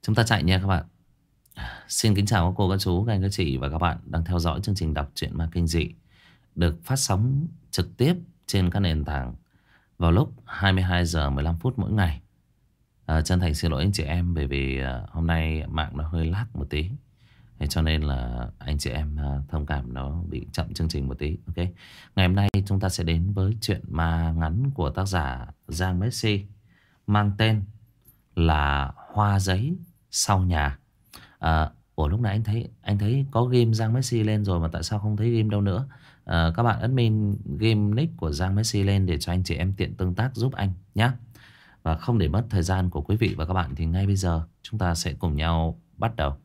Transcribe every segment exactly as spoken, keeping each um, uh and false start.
Chúng ta chạy nha các bạn. Xin kính chào các cô, các chú, các anh, các chị và các bạn đang theo dõi chương trình đọc truyện ma kinh dị được phát sóng trực tiếp trên các nền tảng vào lúc hai mươi hai giờ mười lăm phút mỗi ngày. À, chân thành xin lỗi anh chị em bởi vì à, hôm nay mạng nó hơi lag một tí. Thế cho nên là anh chị em à, thông cảm nó bị chậm chương trình một tí. Ok. Ngày hôm nay chúng ta sẽ đến với chuyện ma ngắn của tác giả Giang Messi mang tên là Hoa Giấy Sau Nhà. À, ủa lúc nãy anh thấy anh thấy có game Giang Messi lên rồi mà tại sao không thấy game đâu nữa? À, các bạn admin game nick của Giang Messi lên để cho anh chị em tiện tương tác giúp anh nhé. Và không để mất thời gian của quý vị và các bạn thì ngay bây giờ chúng ta sẽ cùng nhau bắt đầu.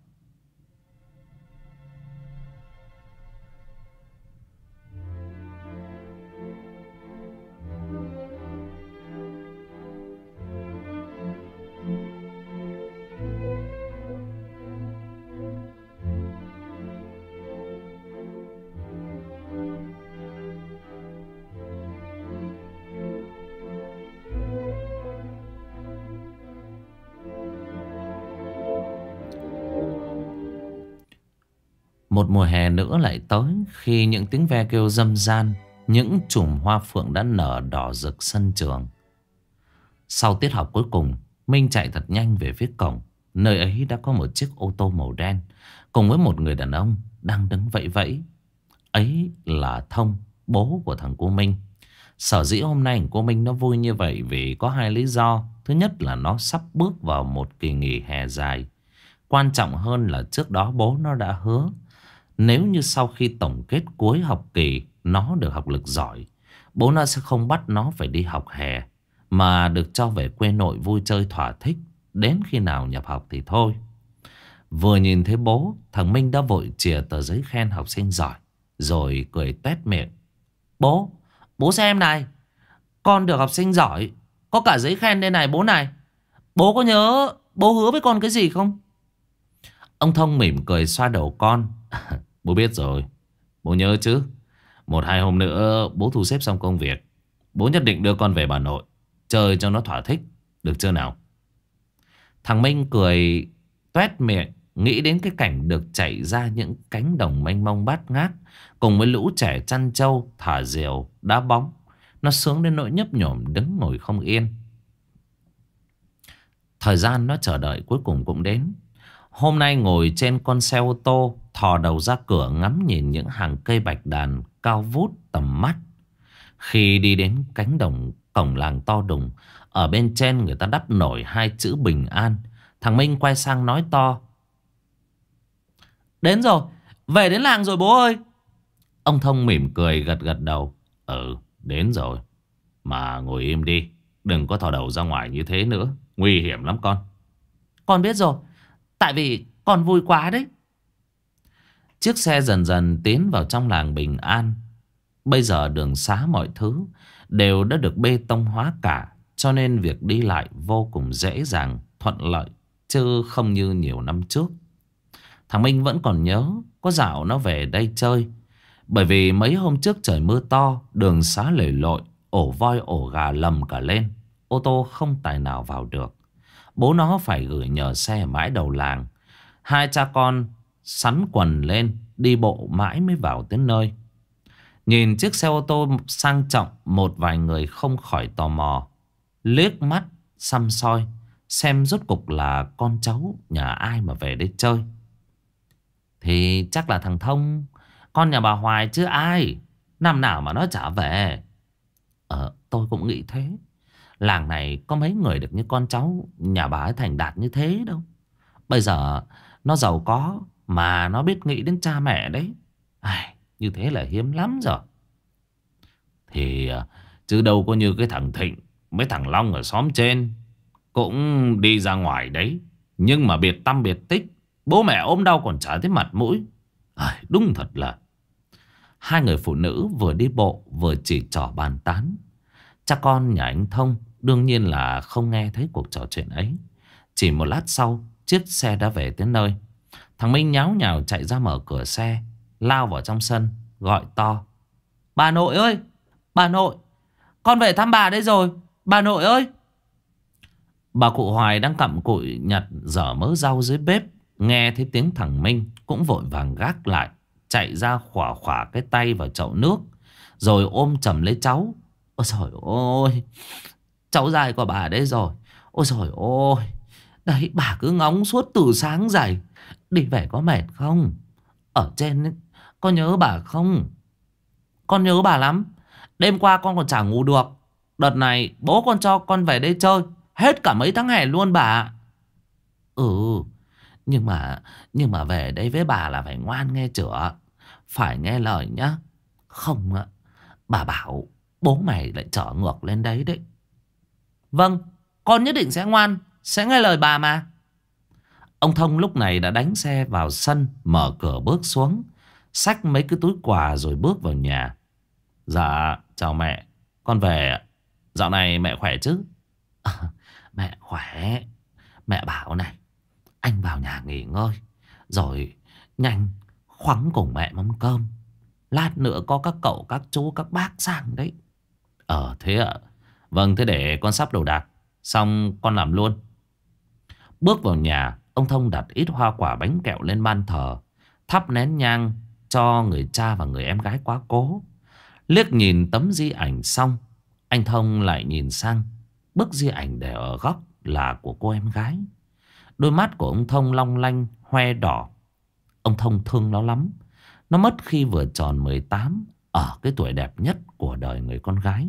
Một mùa hè nữa lại tới khi những tiếng ve kêu râm ran, những chùm hoa phượng đã nở đỏ rực sân trường. Sau tiết học cuối cùng, Minh chạy thật nhanh về phía cổng. Nơi ấy đã có một chiếc ô tô màu đen cùng với một người đàn ông đang đứng vẫy vẫy. Ấy là Thông, bố của thằng cô Minh. Sở dĩ hôm nay cô Minh nó vui như vậy vì có hai lý do. Thứ nhất là nó sắp bước vào một kỳ nghỉ hè dài. Quan trọng hơn là trước đó bố nó đã hứa nếu như sau khi tổng kết cuối học kỳ nó được học lực giỏi, bố nó sẽ không bắt nó phải đi học hè, mà được cho về quê nội vui chơi thỏa thích. Đến khi nào nhập học thì thôi. Vừa nhìn thấy bố, thằng Minh đã vội chìa tờ giấy khen học sinh giỏi, rồi cười toét miệng. Bố, bố xem này, con được học sinh giỏi, có cả giấy khen đây này bố này. Bố có nhớ bố hứa với con cái gì không? Ông Thông mỉm cười xoa đầu con. Bố biết rồi, bố nhớ chứ. Một hai hôm nữa bố thu xếp xong công việc, bố nhất định đưa con về Bà Nội chơi cho nó thỏa thích, được chưa nào? Thằng Minh cười toét miệng, nghĩ đến cái cảnh được chạy ra những cánh đồng mênh mông bát ngát cùng với lũ trẻ chăn trâu, thả diều, đá bóng. Nó sướng đến nỗi nhấp nhổm đứng ngồi không yên. Thời gian nó chờ đợi cuối cùng cũng đến. Hôm nay ngồi trên con xe ô tô, thò đầu ra cửa ngắm nhìn những hàng cây bạch đàn cao vút tầm mắt. Khi đi đến cánh đồng cổng làng to đùng, ở bên trên người ta đắp nổi hai chữ bình an. Thằng Minh quay sang nói to. Đến rồi, về đến làng rồi bố ơi. Ông Thông mỉm cười gật gật đầu. Ừ, đến rồi. Mà ngồi im đi, đừng có thò đầu ra ngoài như thế nữa, nguy hiểm lắm con. Con biết rồi, tại vì con vui quá đấy. Chiếc xe dần dần tiến vào trong làng bình an. Bây giờ đường xá mọi thứ đều đã được bê tông hóa cả, cho nên việc đi lại vô cùng dễ dàng, thuận lợi, chứ không như nhiều năm trước. Thằng Minh vẫn còn nhớ có dạo nó về đây chơi, bởi vì mấy hôm trước trời mưa to, đường xá lầy lội, ổ voi ổ gà lầm cả lên, ô tô không tài nào vào được. Bố nó phải gửi nhờ xe mãi đầu làng. Hai cha con sắn quần lên, đi bộ mãi mới vào tới nơi. Nhìn chiếc xe ô tô sang trọng, một vài người không khỏi tò mò liếc mắt săm soi xem rốt cục là con cháu nhà ai mà về đây chơi. Thì chắc là thằng Thông, con nhà bà Hoài chứ ai. Năm nào mà nó trả về. Ờ, tôi cũng nghĩ thế. Làng này có mấy người được như con cháu nhà bà ấy thành đạt như thế đâu. Bây giờ nó giàu có mà nó biết nghĩ đến cha mẹ đấy. Ai, như thế là hiếm lắm rồi. Thì chứ đâu có như cái thằng Thịnh, mấy thằng Long ở xóm trên cũng đi ra ngoài đấy, nhưng mà biệt tăm biệt tích, bố mẹ ốm đau còn chả thấy mặt mũi. À, đúng thật là. Hai người phụ nữ vừa đi bộ vừa chỉ trỏ bàn tán. Cha con nhà anh Thông đương nhiên là không nghe thấy cuộc trò chuyện ấy. Chỉ một lát sau, chiếc xe đã về tới nơi. Thằng Minh nháo nhào chạy ra mở cửa xe, lao vào trong sân, gọi to. Bà nội ơi, bà nội, con về thăm bà đây rồi, bà nội ơi. Bà cụ Hoài đang cặm cụi nhặt dở mớ rau dưới bếp, nghe thấy tiếng thằng Minh cũng vội vàng gác lại, chạy ra khỏa khỏa cái tay vào chậu nước, rồi ôm chầm lấy cháu. Ôi trời ơi, cháu dai của bà đây rồi. Ôi trời ơi, đấy bà cứ ngóng suốt từ sáng dậy. Đi về có mệt không? Ở trên ấy, có nhớ bà không? Con nhớ bà lắm. Đêm qua con còn chả ngủ được. Đợt này bố con cho con về đây chơi hết cả mấy tháng hè luôn bà. Ừ, nhưng mà Nhưng mà về đây với bà là phải ngoan nghe chửa. Phải nghe lời nhá. Không ạ, bà bảo bố mày lại trở ngược lên đấy đấy. Vâng, con nhất định sẽ ngoan, sẽ nghe lời bà mà. Ông Thông lúc này đã đánh xe vào sân, mở cửa bước xuống, xách mấy cái túi quà rồi bước vào nhà. Dạ, chào mẹ, con về ạ. Dạo này mẹ khỏe chứ? À, mẹ khỏe. Mẹ bảo này, anh vào nhà nghỉ ngơi, rồi nhanh khoắng cùng mẹ mâm cơm. Lát nữa có các cậu, các chú, các bác sang đấy. Ờ thế ạ. Vâng, thế để con sắp đồ đạc, xong con làm luôn. Bước vào nhà, ông Thông đặt ít hoa quả bánh kẹo lên ban thờ, thắp nén nhang cho người cha và người em gái quá cố. Liếc nhìn tấm di ảnh xong, anh Thông lại nhìn sang bức di ảnh để ở góc là của cô em gái. Đôi mắt của ông Thông long lanh hoe đỏ. Ông Thông thương nó lắm. Nó mất khi vừa tròn mười tám, ở cái tuổi đẹp nhất của đời người con gái.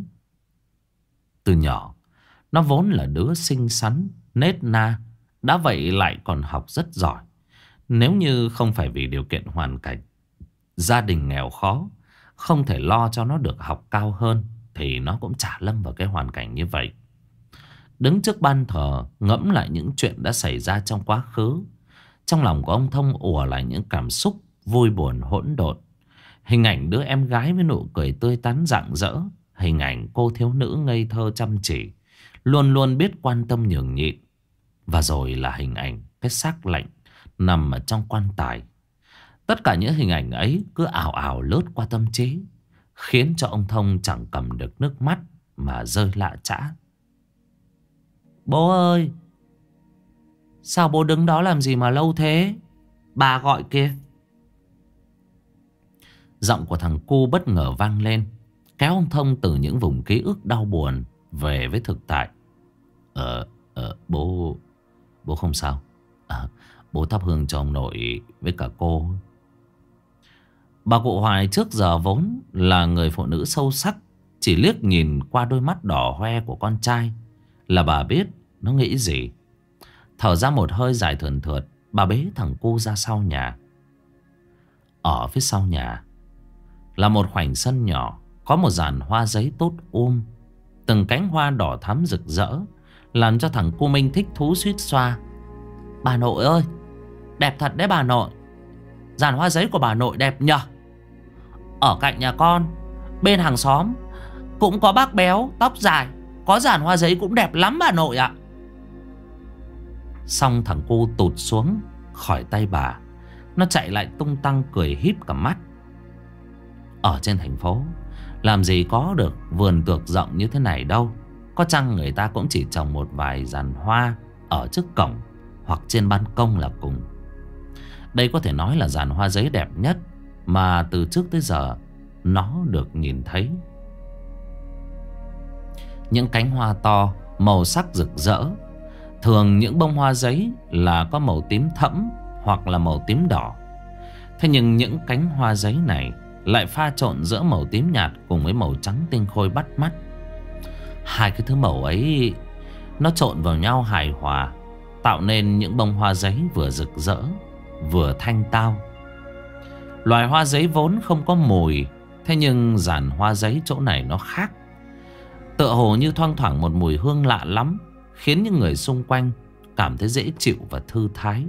Từ nhỏ, nó vốn là đứa xinh xắn, nết na, đã vậy lại còn học rất giỏi. Nếu như không phải vì điều kiện hoàn cảnh gia đình nghèo khó, không thể lo cho nó được học cao hơn, thì nó cũng chả lâm vào cái hoàn cảnh như vậy. Đứng trước ban thờ, ngẫm lại những chuyện đã xảy ra trong quá khứ, trong lòng của ông Thông ùa lại những cảm xúc vui buồn hỗn độn. Hình ảnh đứa em gái với nụ cười tươi tắn rạng rỡ, hình ảnh cô thiếu nữ ngây thơ chăm chỉ, luôn luôn biết quan tâm nhường nhịn. Và rồi là hình ảnh cái xác lạnh nằm ở trong quan tài. Tất cả những hình ảnh ấy cứ ảo ảo lướt qua tâm trí, khiến cho ông Thông chẳng cầm được nước mắt mà rơi lạ chã. Bố ơi, sao bố đứng đó làm gì mà lâu thế? Bà gọi kìa. Giọng của thằng cu bất ngờ vang lên, kéo ông Thông từ những vùng ký ức đau buồn về với thực tại. Ờ, ờ bố Bố không sao. À, bố thắp hương cho ông nội với cả cô. Bà cụ Hoài trước giờ vốn là người phụ nữ sâu sắc. Chỉ liếc nhìn qua đôi mắt đỏ hoe của con trai là bà biết nó nghĩ gì. Thở ra một hơi dài thườn thượt, bà bế thằng cu ra sau nhà. Ở phía sau nhà là một khoảnh sân nhỏ, có một dàn hoa giấy tốt um. Từng cánh hoa đỏ thắm rực rỡ, làm cho thằng cu Minh thích thú suýt xoa. Bà nội ơi, đẹp thật đấy bà nội. Dàn hoa giấy của bà nội đẹp nhờ. Ở cạnh nhà con, bên hàng xóm cũng có bác béo tóc dài, có dàn hoa giấy cũng đẹp lắm bà nội ạ. Xong thằng cu tụt xuống khỏi tay bà, nó chạy lại tung tăng cười híp cả mắt. Ở trên thành phố làm gì có được vườn tược rộng như thế này đâu. Có chăng người ta cũng chỉ trồng một vài dàn hoa ở trước cổng hoặc trên ban công là cùng. Đây có thể nói là dàn hoa giấy đẹp nhất mà từ trước tới giờ nó được nhìn thấy. Những cánh hoa to, màu sắc rực rỡ. Thường những bông hoa giấy là có màu tím thẫm hoặc là màu tím đỏ. Thế nhưng những cánh hoa giấy này lại pha trộn giữa màu tím nhạt cùng với màu trắng tinh khôi bắt mắt. Hai cái thứ màu ấy nó trộn vào nhau hài hòa, tạo nên những bông hoa giấy vừa rực rỡ vừa thanh tao. Loài hoa giấy vốn không có mùi, thế nhưng dàn hoa giấy chỗ này nó khác. Tựa hồ như thoang thoảng một mùi hương lạ lắm, khiến những người xung quanh cảm thấy dễ chịu và thư thái.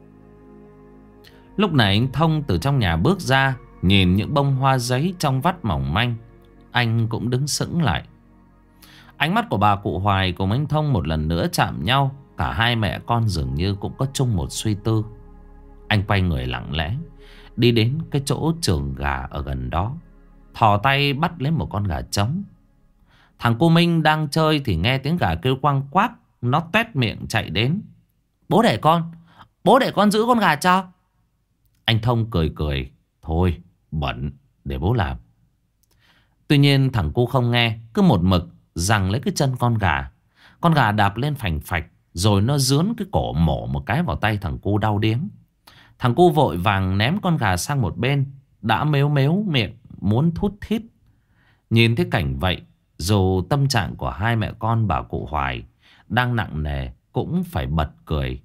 Lúc này anh Thông từ trong nhà bước ra, nhìn những bông hoa giấy trong vắt mỏng manh, anh cũng đứng sững lại. Ánh mắt của bà cụ Hoài cùng anh Thông một lần nữa chạm nhau. Cả hai mẹ con dường như cũng có chung một suy tư. Anh quay người lặng lẽ đi đến cái chỗ trường gà ở gần đó, thò tay bắt lấy một con gà trống. Thằng cô Minh đang chơi thì nghe tiếng gà kêu quang quác, nó toét miệng chạy đến. Bố để con, bố để con giữ con gà cho. Anh Thông cười cười. Thôi bận, để bố làm. Tuy nhiên thằng cu không nghe, cứ một mực giằng lấy cái chân con gà. Con gà đạp lên phành phạch, rồi nó dướn cái cổ mổ một cái vào tay thằng cu đau điếng. Thằng cu vội vàng ném con gà sang một bên, đã mếu mếu miệng muốn thút thít. Nhìn thấy cảnh vậy, dù tâm trạng của hai mẹ con bà cụ Hoài đang nặng nề cũng phải bật cười.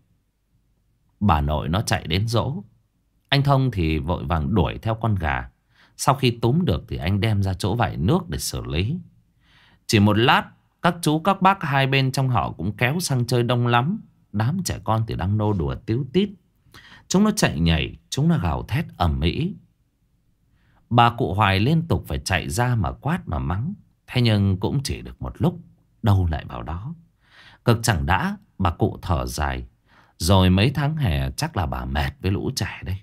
Bà nội nó chạy đến dỗ. Anh Thông thì vội vàng đuổi theo con gà. Sau khi túm được thì anh đem ra chỗ vải nước để xử lý. Chỉ một lát, các chú các bác hai bên trong họ cũng kéo sang chơi đông lắm. Đám trẻ con thì đang nô đùa tíu tít. Chúng nó chạy nhảy, chúng nó gào thét ầm ĩ. Bà cụ Hoài liên tục phải chạy ra mà quát mà mắng. Thế nhưng cũng chỉ được một lúc, đâu lại vào đó. Cực chẳng đã, bà cụ thở dài. Rồi mấy tháng hè chắc là bà mệt với lũ trẻ đây.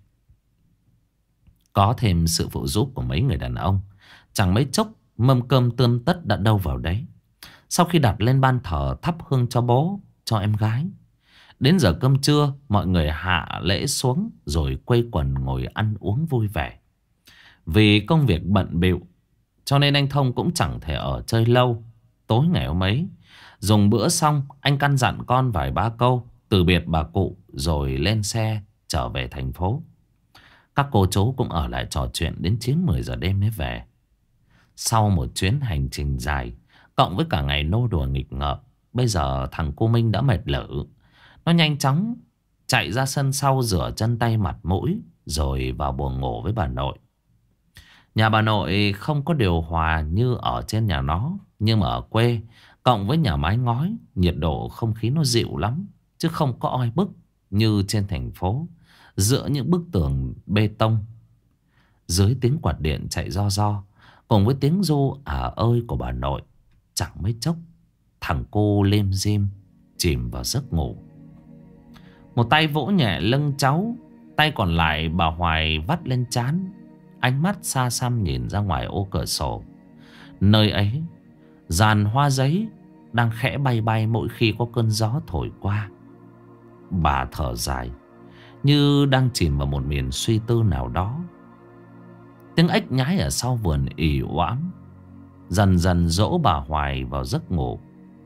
Có thêm sự phụ giúp của mấy người đàn ông, chẳng mấy chốc mâm cơm tươm tất đã đâu vào đấy. Sau khi đặt lên ban thờ thắp hương cho bố, cho em gái, đến giờ cơm trưa, mọi người hạ lễ xuống rồi quây quần ngồi ăn uống vui vẻ. Vì công việc bận bịu cho nên anh Thông cũng chẳng thể ở chơi lâu. Tối ngày hôm ấy, dùng bữa xong, anh căn dặn con vài ba câu, từ biệt bà cụ rồi lên xe trở về thành phố. Các cô chú cũng ở lại trò chuyện đến chín mười giờ đêm mới về. Sau một chuyến hành trình dài, cộng với cả ngày nô đùa nghịch ngợm, bây giờ thằng cô Minh đã mệt lử. Nó nhanh chóng chạy ra sân sau rửa chân tay mặt mũi, rồi vào buồng ngủ với bà nội. Nhà bà nội không có điều hòa như ở trên nhà nó, nhưng mà ở quê, cộng với nhà mái ngói, nhiệt độ không khí nó dịu lắm, chứ không có oi bức như trên thành phố, giữa những bức tường bê tông. Dưới tiếng quạt điện chạy ro ro, cùng với tiếng ru à ơi của bà nội, chẳng mấy chốc thằng cô lim dim chìm vào giấc ngủ. Một tay vỗ nhẹ lưng cháu, tay còn lại bà Hoài vắt lên trán, ánh mắt xa xăm nhìn ra ngoài ô cửa sổ. Nơi ấy, dàn hoa giấy đang khẽ bay bay mỗi khi có cơn gió thổi qua. Bà thở dài, như đang chìm vào một miền suy tư nào đó. Tiếng ếch nhái ở sau vườn ì oãm dần dần dỗ bà Hoài vào giấc ngủ.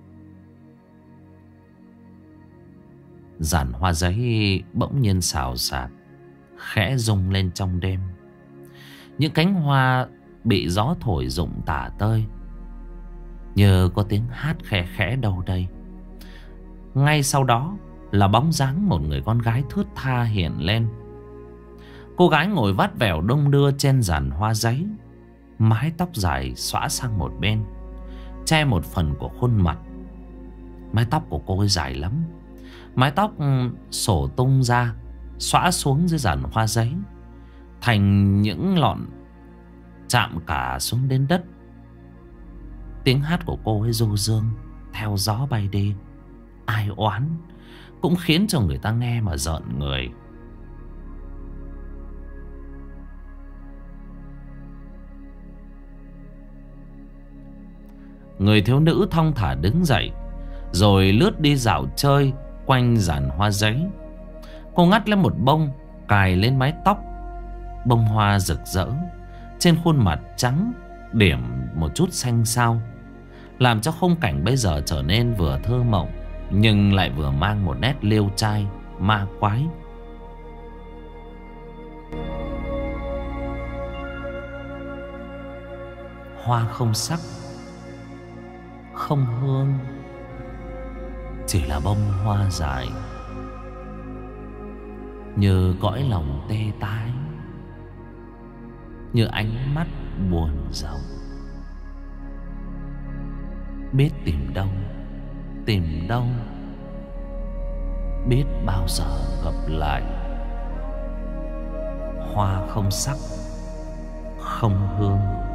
Giàn hoa giấy bỗng nhiên xào xạc, khẽ rung lên trong đêm. Những cánh hoa bị gió thổi rụng tả tơi, như có tiếng hát khẽ khẽ đâu đây. Ngay sau đó là bóng dáng một người con gái thướt tha hiện lên. Cô gái ngồi vắt vẻo đung đưa trên giàn hoa giấy, mái tóc dài xõa sang một bên, che một phần của khuôn mặt. Mái tóc của cô ấy dài lắm. Mái tóc xổ tung ra, xõa xuống dưới giàn hoa giấy thành những lọn chạm cả xuống đến đất. Tiếng hát của cô ấy du dương theo gió bay đi, ai oán cũng khiến cho người ta nghe mà rợn người. Người thiếu nữ thong thả đứng dậy, rồi lướt đi dạo chơi quanh giàn hoa giấy. Cô ngắt lên một bông, cài lên mái tóc. Bông hoa rực rỡ, trên khuôn mặt trắng điểm một chút xanh xao, làm cho khung cảnh bây giờ trở nên vừa thơ mộng, nhưng lại vừa mang một nét liêu trai ma quái. Hoa không sắc, không hương, chỉ là bông hoa dài, như cõi lòng tê tái, như ánh mắt buồn rầu. Biết tìm đâu, tìm đâu, biết bao giờ gặp lại. Hoa không sắc, không hương.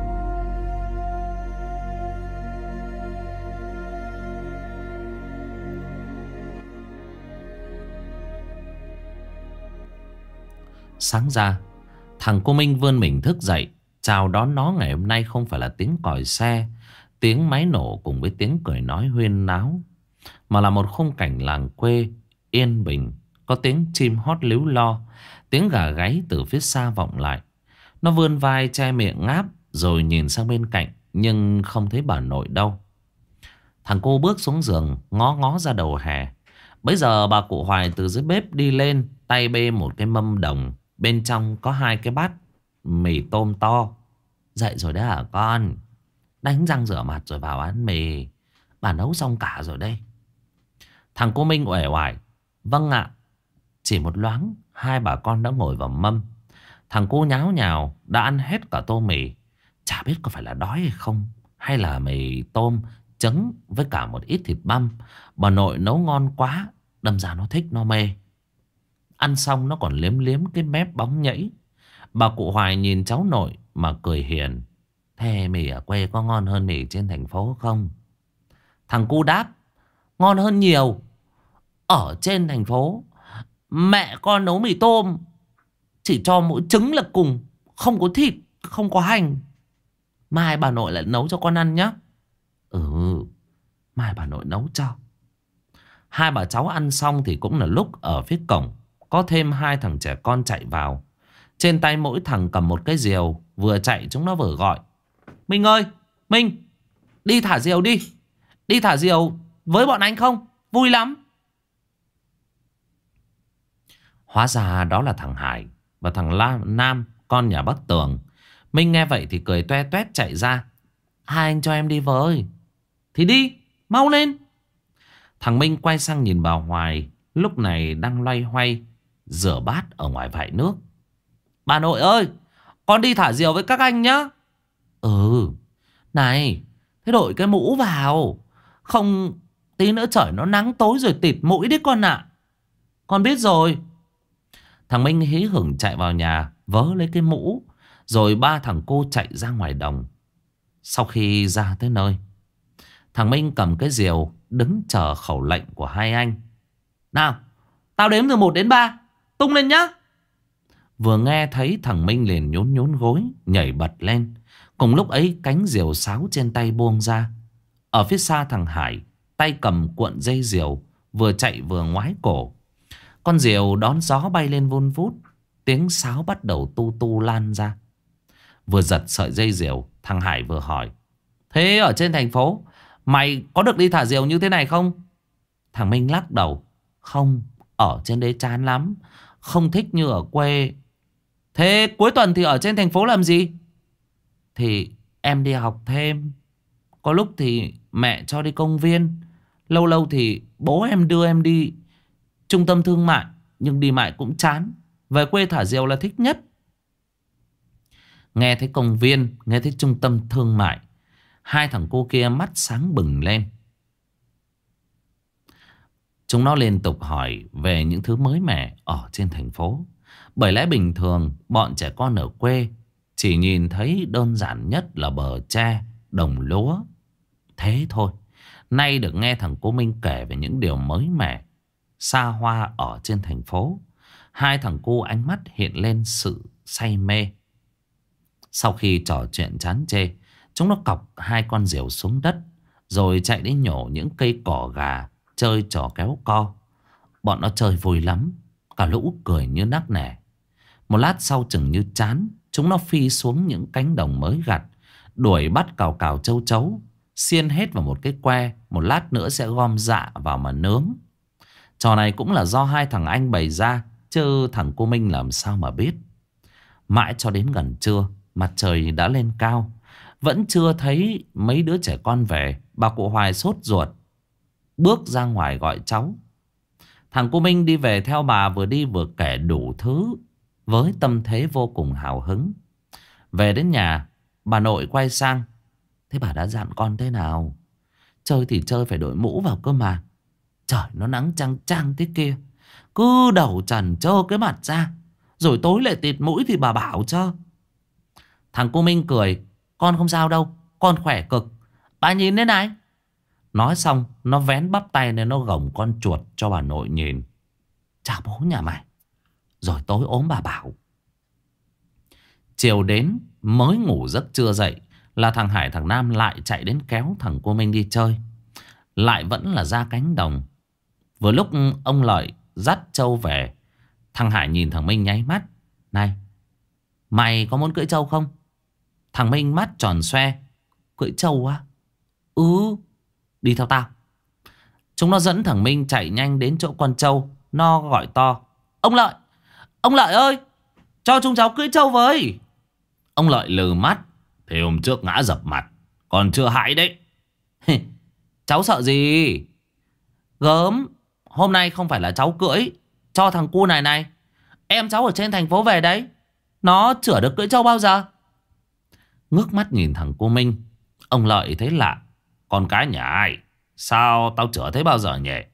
Sáng ra, thằng cô Minh vươn mình thức dậy. Chào đón nó ngày hôm nay không phải là tiếng còi xe, tiếng máy nổ cùng với tiếng cười nói huyên náo, mà là một khung cảnh làng quê yên bình. Có tiếng chim hót líu lo, tiếng gà gáy từ phía xa vọng lại. Nó vươn vai che miệng ngáp rồi nhìn sang bên cạnh, nhưng không thấy bà nội đâu. Thằng cô bước xuống giường, ngó ngó ra đầu hè. Bấy giờ bà cụ Hoài từ dưới bếp đi lên, tay bê một cái mâm đồng, bên trong có hai cái bát mì tôm to. Dậy rồi đấy hả con? Đánh răng rửa mặt rồi vào ăn mì. Bà nấu xong cả rồi đây. Thằng cô Minh uể oải: vâng ạ. Chỉ một loáng, hai bà con đã ngồi vào mâm. Thằng cô nháo nhào đã ăn hết cả tô mì. Chả biết có phải là đói hay không, hay là mì tôm trứng với cả một ít thịt băm. Bà nội nấu ngon quá, đâm ra nó thích nó mê. Ăn xong nó còn liếm liếm cái mép bóng nhẫy. Bà cụ Hoài nhìn cháu nội mà cười hiền: thế mì ở quê có ngon hơn mì trên thành phố không? Thằng cu đáp: ngon hơn nhiều. Ở trên thành phố mẹ con nấu mì tôm chỉ cho mỗi trứng là cùng, không có thịt, không có hành. Mai bà nội lại nấu cho con ăn nhé. Ừ, mai bà nội nấu cho. Hai bà cháu ăn xong thì cũng là lúc ở phía cổng có thêm hai thằng trẻ con chạy vào. Trên tay mỗi thằng cầm một cái rìu. Vừa chạy chúng nó vừa gọi: Minh ơi, Minh, đi thả diều đi. Đi thả diều với bọn anh không? Vui lắm. Hóa ra đó là thằng Hải và thằng La Nam, con nhà bác Tường. Minh nghe vậy thì cười toe toét chạy ra: hai anh cho em đi với. Thì đi, mau lên. Thằng Minh quay sang nhìn bà Hoài, lúc này đang loay hoay rửa bát ở ngoài vại nước. Bà nội ơi, con đi thả diều với các anh nhá. Ừ, này, thế đội cái mũ vào, không tí nữa trời nó nắng tối rồi tịt mũi đấy con ạ. À. Con biết rồi. Thằng Minh hí hửng chạy vào nhà vớ lấy cái mũ. Rồi ba thằng cô chạy ra ngoài đồng. Sau khi ra tới nơi, thằng Minh cầm cái rìu đứng chờ khẩu lệnh của hai anh. Nào, tao đếm từ một đến ba, tung lên nhá. Vừa nghe thấy thằng Minh liền nhún nhún gối, nhảy bật lên. Cùng lúc ấy cánh rìu sáo trên tay buông ra. Ở phía xa thằng Hải tay cầm cuộn dây rìu, vừa chạy vừa ngoái cổ. Con rìu đón gió bay lên vun vút. Tiếng sáo bắt đầu tu tu lan ra. Vừa giật sợi dây rìu, thằng Hải vừa hỏi: thế ở trên thành phố mày có được đi thả diều như thế này không? Thằng Minh lắc đầu: không, ở trên đấy chán lắm, không thích như ở quê. Thế cuối tuần thì ở trên thành phố làm gì? Thì em đi học thêm. Có lúc thì mẹ cho đi công viên. Lâu lâu thì bố em đưa em đi trung tâm thương mại. Nhưng đi mãi cũng chán. Về quê thả diều là thích nhất. Nghe thấy công viên, nghe thấy trung tâm thương mại, hai thằng cô kia mắt sáng bừng lên. Chúng nó liên tục hỏi về những thứ mới mẻ ở trên thành phố. Bởi lẽ bình thường bọn trẻ con ở quê chỉ nhìn thấy đơn giản nhất là bờ tre, đồng lúa. Thế thôi, nay được nghe thằng cô Minh kể về những điều mới mẻ, xa hoa ở trên thành phố, hai thằng cô ánh mắt hiện lên sự say mê. Sau khi trò chuyện chán chê, chúng nó cọc hai con diều xuống đất, rồi chạy đi nhổ những cây cỏ gà, chơi trò kéo co. Bọn nó chơi vui lắm, cả lũ cười như nắc nẻ. Một lát sau chừng như chán, chúng nó phi xuống những cánh đồng mới gặt, đuổi bắt cào cào châu chấu, xiên hết vào một cái que. Một lát nữa sẽ gom dạ vào mà nướng. Trò này cũng là do hai thằng anh bày ra, chứ thằng cô Minh làm sao mà biết. Mãi cho đến gần trưa, mặt trời đã lên cao, vẫn chưa thấy mấy đứa trẻ con về. Bà cụ Hoài sốt ruột bước ra ngoài gọi cháu. Thằng cô Minh đi về theo bà, vừa đi vừa kể đủ thứ với tâm thế vô cùng hào hứng. Về đến nhà, bà nội quay sang: thế bà đã dặn con thế nào? Chơi thì chơi phải đội mũ vào cơ mà. Trời nó nắng chang chang thế kia, cứ đầu trần trơ cái mặt ra, rồi tối lại tịt mũi thì bà bảo cho. Thằng cô Minh cười: con không sao đâu, con khỏe cực. Bà nhìn thế này. Nói xong nó vén bắp tay nên nó gồng con chuột cho bà nội nhìn. Chào bố nhà mày. Rồi tối ốm bà bảo. Chiều đến mới ngủ giấc chưa dậy là thằng Hải thằng Nam lại chạy đến kéo thằng cô Minh đi chơi. lại vẫn là ra cánh đồng. Vừa lúc ông Lợi dắt trâu về, thằng Hải nhìn thằng Minh nháy mắt. Này, mày có muốn cưỡi trâu không? Thằng Minh mắt tròn xoe. Cưỡi trâu á? Ừ, đi theo tao. Chúng nó dẫn thằng Minh chạy nhanh đến chỗ con trâu. Nó gọi to. Ông Lợi, ông Lợi ơi, cho chúng cháu cưỡi trâu với. Ông Lợi lừ mắt. Thì hôm trước ngã dập mặt, còn chưa hại đấy. Cháu sợ gì? Gớm, hôm nay không phải là cháu cưỡi cho thằng cu này này. Em cháu ở trên thành phố về đấy, nó chữa được cưỡi trâu bao giờ. Ngước mắt nhìn thằng cô Minh, ông Lợi thấy lạ. Con cái nhà ai? Sao tao chữa thấy bao giờ nhỉ?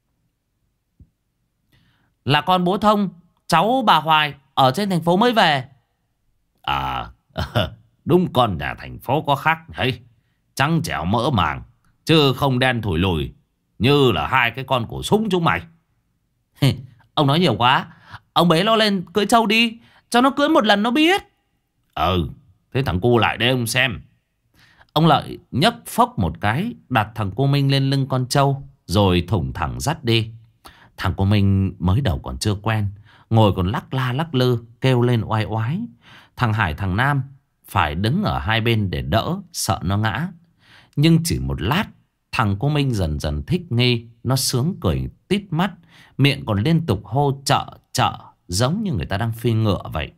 Là con bố Thông, cháu bà Hoài ở trên thành phố mới về. À, đúng, con nhà thành phố có khác đấy. Trắng trẻo mỡ màng, chứ không đen thủi lùi như là hai cái con cổ súng chúng mày. Ông nói nhiều quá. Ông bế nó lên cưỡi trâu đi, cho nó cưỡi một lần nó biết. Ừ, thế thằng cu lại đây ông xem. Ông Lợi nhấc phốc một cái, đặt thằng cô Minh lên lưng con trâu, rồi thủng thẳng dắt đi. Thằng cô Minh mới đầu còn chưa quen, ngồi còn lắc la lắc lư, kêu lên oai oái. Thằng Hải thằng Nam phải đứng ở hai bên để đỡ, sợ nó ngã. Nhưng chỉ một lát, thằng cô Minh dần dần thích nghi. Nó sướng cười tít mắt, miệng còn liên tục hô chợ chợ, giống như người ta đang phi ngựa vậy.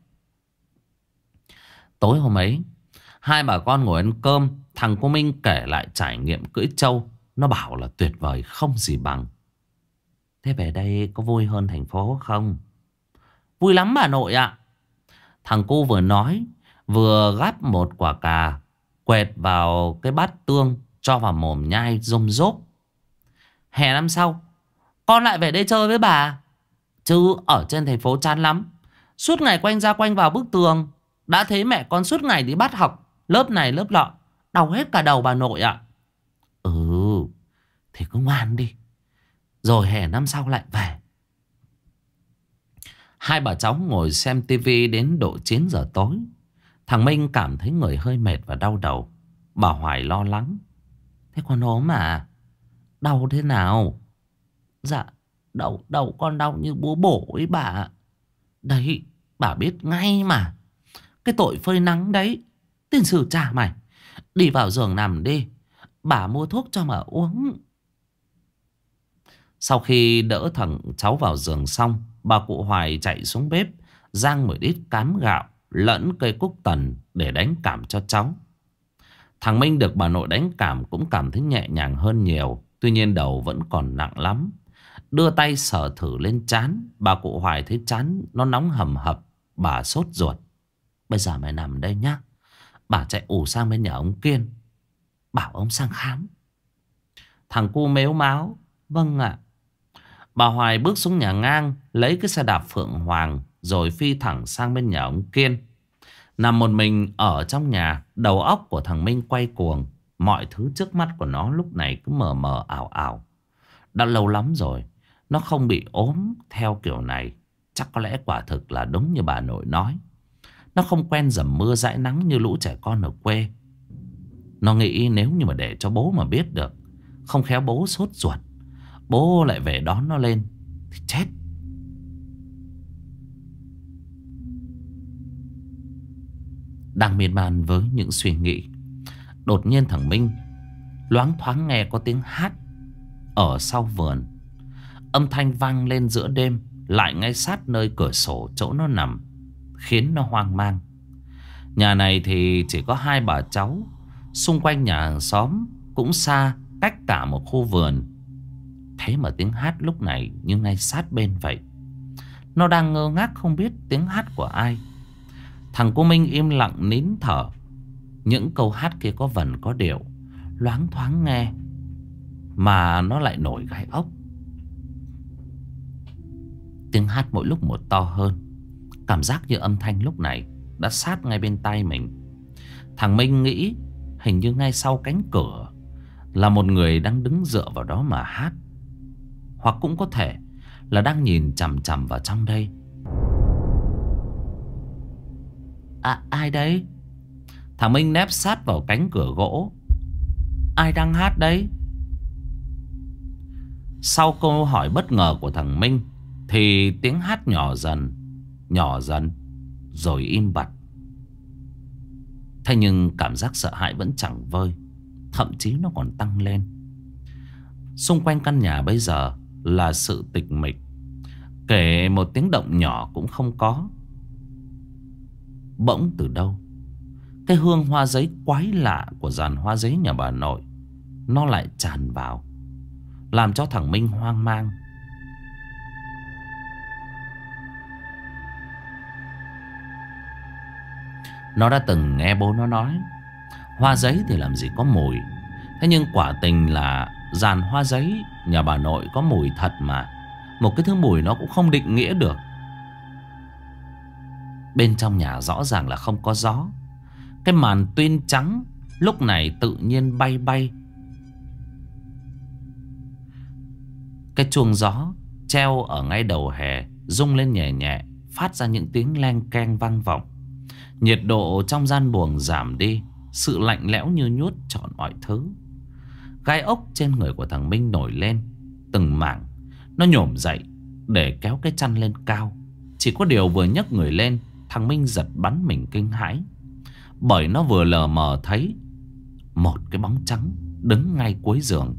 Tối hôm ấy, hai bà con ngồi ăn cơm. Thằng cô Minh kể lại trải nghiệm cưỡi trâu. Nó bảo là tuyệt vời không gì bằng. Thế về đây có vui hơn thành phố không? Vui lắm bà nội ạ. Thằng cô vừa nói, vừa gắp một quả cà quẹt vào cái bát tương, cho vào mồm nhai rôm rốp. Hè năm sau con lại về đây chơi với bà. Chứ ở trên thành phố chán lắm, suốt ngày quanh ra quanh vào bức tường. Đã thấy mẹ con suốt ngày đi bắt học, lớp này lớp lọ, đau hết cả đầu bà nội ạ. Ừ, thì cứ ngoan đi, rồi hè năm sau lại về. Hai bà cháu ngồi xem tivi đến độ chín giờ tối. Thằng Minh cảm thấy người hơi mệt và đau đầu. Bà Hoài lo lắng. Thế con ốm à? Đau thế nào? Dạ, đầu đầu con đau như búa bổ ấy bà. Đấy, bà biết ngay mà. Cái tội phơi nắng đấy. Tiền sử trả mày. Đi vào giường nằm đi, bà mua thuốc cho mà uống. Sau khi đỡ thằng cháu vào giường xong, bà cụ Hoài chạy xuống bếp, rang một ít cám gạo lẫn cây cúc tần để đánh cảm cho cháu. Thằng Minh được bà nội đánh cảm cũng cảm thấy nhẹ nhàng hơn nhiều. Tuy nhiên đầu vẫn còn nặng lắm. Đưa tay sờ thử lên trán, bà cụ Hoài thấy trán nó nóng hầm hập. Bà sốt ruột. Bây giờ mày nằm đây nhá, bà chạy ù sang bên nhà ông Kiên, bảo ông sang khám. Thằng cu mếu máo. Vâng ạ. Bà Hoài bước xuống nhà ngang, lấy cái xe đạp Phượng Hoàng, rồi phi thẳng sang bên nhà ông Kiên. Nằm một mình ở trong nhà, đầu óc của thằng Minh quay cuồng. Mọi thứ trước mắt của nó lúc này cứ mờ mờ ảo ảo. Đã lâu lắm rồi nó không bị ốm theo kiểu này. Chắc có lẽ quả thực là đúng như bà nội nói. Nó không quen dầm mưa dãi nắng như lũ trẻ con ở quê. Nó nghĩ nếu như mà để cho bố mà biết được, không khéo bố sốt ruột, bố lại về đón nó lên thì chết. Đang miên man với những suy nghĩ, đột nhiên thằng Minh loáng thoáng nghe có tiếng hát ở sau vườn. Âm thanh vang lên giữa đêm, lại ngay sát nơi cửa sổ chỗ nó nằm, khiến nó hoang mang. Nhà này thì chỉ có hai bà cháu, xung quanh nhà hàng xóm cũng xa, cách cả một khu vườn. Thế mà tiếng hát lúc này như ngay sát bên vậy. Nó đang ngơ ngác không biết tiếng hát của ai. Thằng cô Minh im lặng nín thở. Những câu hát kia có vần có điệu, loáng thoáng nghe mà nó lại nổi gai ốc. Tiếng hát mỗi lúc một to hơn. Cảm giác như âm thanh lúc này đã sát ngay bên tai mình. Thằng Minh nghĩ hình như ngay sau cánh cửa là một người đang đứng dựa vào đó mà hát. Hoặc cũng có thể là đang nhìn chằm chằm vào trong đây. À, ai đấy? Thằng Minh nép sát vào cánh cửa gỗ. Ai đang hát đấy? Sau câu hỏi bất ngờ của thằng Minh thì tiếng hát nhỏ dần, nhỏ dần, rồi im bặt. Thế nhưng cảm giác sợ hãi vẫn chẳng vơi, thậm chí nó còn tăng lên. Xung quanh căn nhà bây giờ là sự tịch mịch, kể một tiếng động nhỏ cũng không có. Bỗng từ đâu, cái hương hoa giấy quái lạ của dàn hoa giấy nhà bà nội nó lại tràn vào, làm cho thằng Minh hoang mang. Nó đã từng nghe bố nó nói hoa giấy thì làm gì có mùi. Thế nhưng quả tình là dàn hoa giấy nhà bà nội có mùi thật mà. Một cái thứ mùi nó cũng không định nghĩa được. Bên trong nhà rõ ràng là không có gió. Cái màn tuyên trắng lúc này tự nhiên bay bay. Cái chuông gió treo ở ngay đầu hè rung lên nhẹ nhẹ, phát ra những tiếng leng keng vang vọng. Nhiệt độ trong gian buồng giảm đi, sự lạnh lẽo như nhuốt trọn mọi thứ. Gai ốc trên người của thằng Minh nổi lên từng mảng. Nó nhổm dậy để kéo cái chăn lên cao. Chỉ có điều vừa nhấc người lên, thằng Minh giật bắn mình kinh hãi. Bởi nó vừa lờ mờ thấy một cái bóng trắng đứng ngay cuối giường.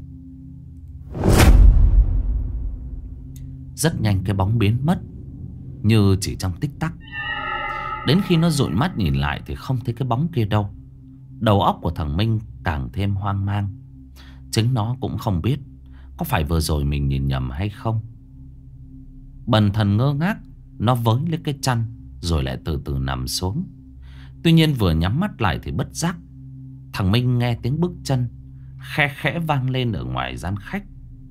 Rất nhanh cái bóng biến mất, như chỉ trong tích tắc. Đến khi nó dụi mắt nhìn lại thì không thấy cái bóng kia đâu. Đầu óc của thằng Minh càng thêm hoang mang. Chính nó cũng không biết có phải vừa rồi mình nhìn nhầm hay không. Bần thần ngơ ngác, nó với lấy cái chăn rồi lại từ từ nằm xuống. Tuy nhiên vừa nhắm mắt lại thì bất giác thằng Minh nghe tiếng bước chân khe khẽ vang lên ở ngoài gian khách.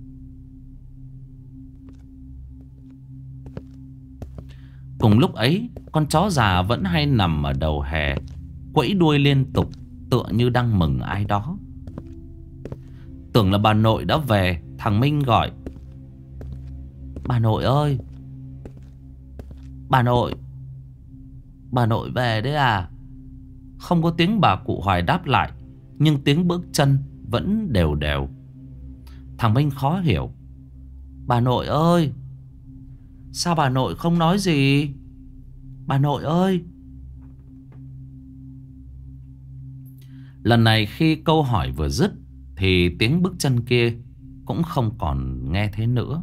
Cùng lúc ấy, con chó già vẫn hay nằm ở đầu hè, quẫy đuôi liên tục, tựa như đang mừng ai đó. Tưởng là bà nội đã về, thằng Minh gọi: "Bà nội ơi! Bà nội! Bà nội về đấy à?" Không có tiếng bà cụ Hoài đáp lại, nhưng tiếng bước chân vẫn đều đều. Thằng Minh khó hiểu: "Bà nội ơi! Sao bà nội không nói gì? Bà nội ơi!" Lần này khi câu hỏi vừa dứt thì tiếng bước chân kia cũng không còn nghe thấy nữa.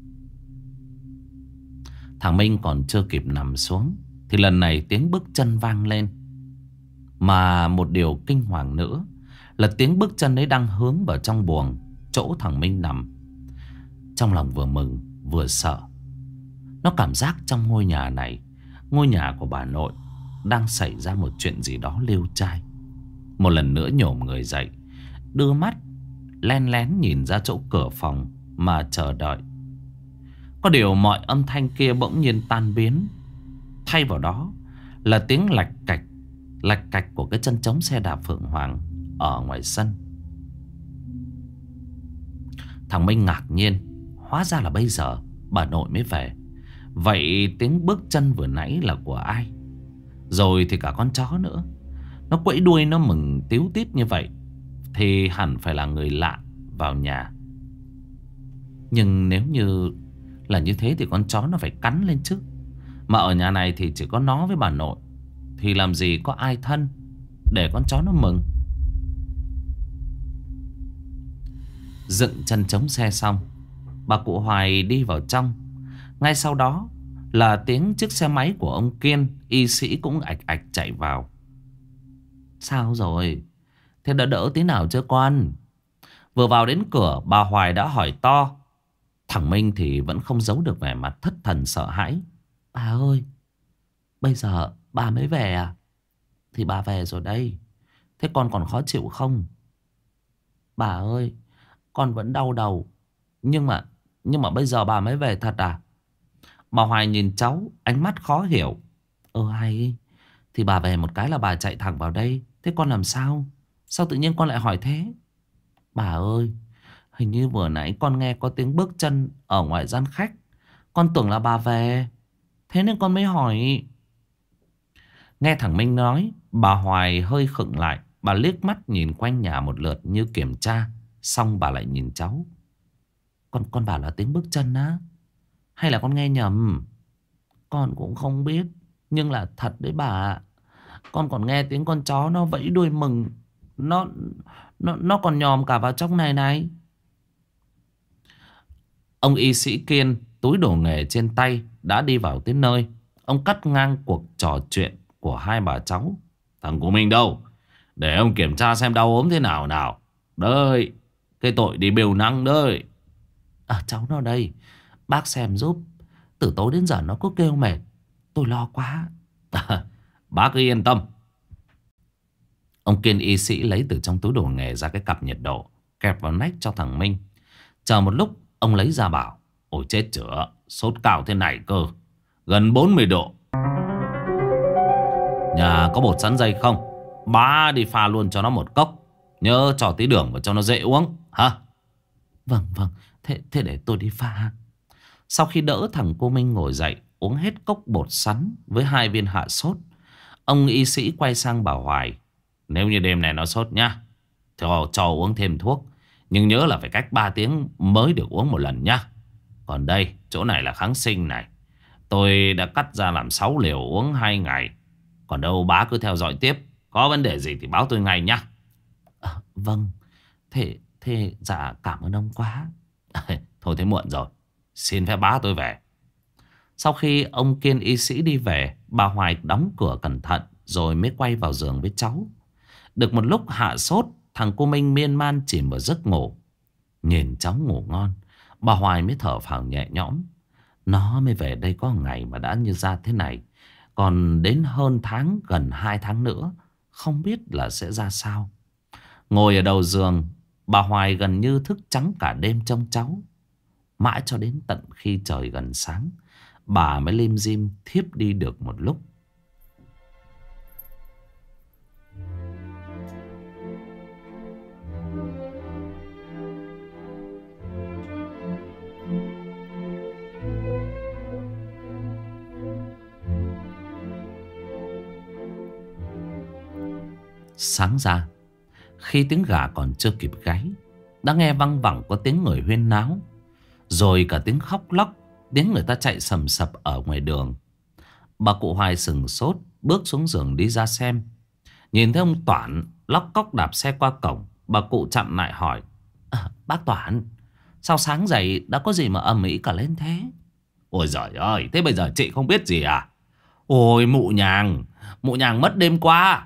Thằng Minh còn chưa kịp nằm xuống thì lần này tiếng bước chân vang lên. Mà một điều kinh hoàng nữa là tiếng bước chân ấy đang hướng vào trong buồng, chỗ thằng Minh nằm. Trong lòng vừa mừng vừa sợ. Nó cảm giác trong ngôi nhà này, ngôi nhà của bà nội, đang xảy ra một chuyện gì đó liêu trai. Một lần nữa nhổm người dậy, đưa mắt len lén nhìn ra chỗ cửa phòng mà chờ đợi. Có điều mọi âm thanh kia bỗng nhiên tan biến. Thay vào đó là tiếng lạch cạch, lạch cạch của cái chân trống xe đạp Phượng Hoàng ở ngoài sân. Thằng Minh ngạc nhiên, hóa ra là bây giờ bà nội mới về. Vậy tiếng bước chân vừa nãy là của ai? Rồi thì cả con chó nữa, nó quẫy đuôi nó mừng tíu tít như vậy thì hẳn phải là người lạ vào nhà. Nhưng nếu như là như thế thì con chó nó phải cắn lên chứ. Mà ở nhà này thì chỉ có nó với bà nội, thì làm gì có ai thân để con chó nó mừng. Dựng chân chống xe xong, bà cụ Hoài đi vào trong. Ngay sau đó là tiếng chiếc xe máy của ông Kiên, y sĩ, cũng ạch ạch chạy vào. "Sao rồi? Thế đã đỡ tí nào chưa con?" Vừa vào đến cửa, bà Hoài đã hỏi to. Thằng Minh thì vẫn không giấu được vẻ mặt thất thần sợ hãi. "Bà ơi, bây giờ bà mới về à?" "Thì bà về rồi đây. Thế con còn khó chịu không?" "Bà ơi, con vẫn đau đầu. Nhưng mà Nhưng mà bây giờ bà mới về thật à?" Bà Hoài nhìn cháu, ánh mắt khó hiểu. "Ờ hay, thì bà về một cái là bà chạy thẳng vào đây. Thế con làm sao? Sao tự nhiên con lại hỏi thế?" "Bà ơi, hình như vừa nãy con nghe có tiếng bước chân ở ngoài gian khách. Con tưởng là bà về, thế nên con mới hỏi." Nghe thằng Minh nói, bà Hoài hơi khựng lại. Bà liếc mắt nhìn quanh nhà một lượt như kiểm tra. Xong bà lại nhìn cháu. Con con bảo là tiếng bước chân á? Hay là con nghe nhầm? Con cũng không biết. Nhưng là thật đấy bà ạ. Con còn nghe tiếng con chó nó vẫy đuôi mừng. Nó nó nó còn nhòm cả vào trong này này. Ông y sĩ Kiên, túi đồ nghề trên tay, đã đi vào tới nơi. Ông cắt ngang cuộc trò chuyện của hai bà cháu. Thằng của mình đâu? Để ông kiểm tra xem đau ốm thế nào nào. Đây, cái tội đi bêu năng đây. À, cháu nó đây. Bác xem giúp. Từ tối đến giờ nó cứ kêu mệt. Tôi lo quá. À, bác cứ yên tâm. Ông Kiên y sĩ lấy từ trong túi đồ nghề ra cái cặp nhiệt độ, kẹp vào nách cho thằng Minh. Chờ một lúc, ông lấy ra bảo. Ôi chết chửa, sốt cao thế này cơ. Gần bốn mươi độ. Nhà có bột sắn dây không? Bá đi pha luôn cho nó một cốc. Nhớ cho tí đường vào cho nó dễ uống hả? Vâng vâng. Thế, thế để tôi đi pha. Sau khi đỡ thằng cô Minh ngồi dậy, uống hết cốc bột sắn với hai viên hạ sốt, ông y sĩ quay sang bảo Hoài. Nếu như đêm này nó sốt nhá, thì cho uống thêm thuốc. Nhưng nhớ là phải cách ba tiếng mới được uống một lần nhá. Còn đây, chỗ này là kháng sinh này. Tôi đã cắt ra làm sáu liều uống hai ngày. Còn đâu bá cứ theo dõi tiếp. Có vấn đề gì thì báo tôi ngay nhá. À, vâng. Thế, thế dạ cảm ơn ông quá. Thôi thế muộn rồi. Xin phép bá tôi về. Sau khi ông Kiên y sĩ đi về, bà Hoài đóng cửa cẩn thận rồi mới quay vào giường với cháu. Được một lúc hạ sốt, thằng cô Minh miên man chìm vào giấc ngủ. Nhìn cháu ngủ ngon, bà Hoài mới thở phào nhẹ nhõm. Nó mới về đây có ngày mà đã như ra thế này. Còn đến hơn tháng, gần hai tháng nữa, không biết là sẽ ra sao. Ngồi ở đầu giường, bà Hoài gần như thức trắng cả đêm trông cháu. Mãi cho đến tận khi trời gần sáng, bà mới lim dim thiếp đi được một lúc. Sáng ra, khi tiếng gà còn chưa kịp gáy, đã nghe văng vẳng có tiếng người huyên náo. Rồi cả tiếng khóc lóc, tiếng người ta chạy sầm sập ở ngoài đường. Bà cụ Hoài sừng sốt, bước xuống giường đi ra xem. Nhìn thấy ông Toản lóc cóc đạp xe qua cổng, bà cụ chặn lại hỏi. À, bác Toản, sao sáng dậy đã có gì mà ầm ĩ cả lên thế? Ôi giời ơi, thế bây giờ chị không biết gì à? Ôi mụ nhàng, mụ nhàng mất đêm qua.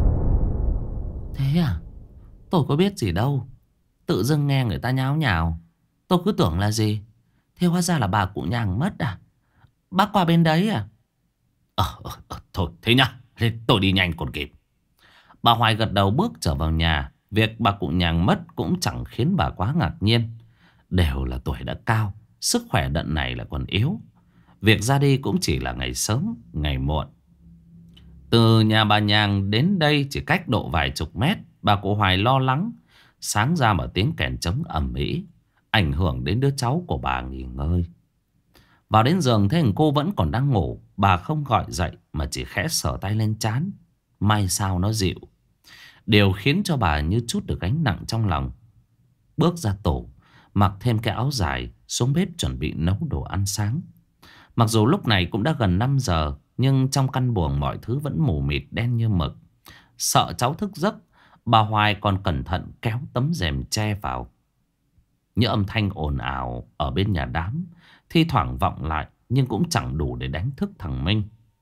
Thế à? Tôi có biết gì đâu. Tự dưng nghe người ta nháo nhào, tôi cứ tưởng là gì. Thế hóa ra là bà cụ nhàng mất à? Bác qua bên đấy à? Ờ, ờ, ờ thôi thế nhá, thế tôi đi nhanh còn kịp. Bà Hoài gật đầu bước trở vào nhà. Việc bà cụ nhàng mất cũng chẳng khiến bà quá ngạc nhiên. Đều là tuổi đã cao, sức khỏe đợt này là còn yếu. Việc ra đi cũng chỉ là ngày sớm, ngày muộn. Từ nhà bà Nhàng đến đây chỉ cách độ vài chục mét. Bà cụ Hoài lo lắng. Sáng ra mà tiếng kèn trống ầm ĩ, ảnh hưởng đến đứa cháu của bà nghỉ ngơi. Vào đến giường thấy thằng cô vẫn còn đang ngủ. Bà không gọi dậy mà chỉ khẽ sờ tay lên trán. May sao nó dịu. Điều khiến cho bà như chút được gánh nặng trong lòng. Bước ra tủ, mặc thêm cái áo dài, xuống bếp chuẩn bị nấu đồ ăn sáng. Mặc dù lúc này cũng đã gần năm giờ, nhưng trong căn buồng mọi thứ vẫn mù mịt đen như mực. Sợ cháu thức giấc, bà Hoài còn cẩn thận kéo tấm rèm che vào. Những âm thanh ồn ào ở bên nhà đám thi thoảng vọng lại, nhưng cũng chẳng đủ để đánh thức thằng Minh.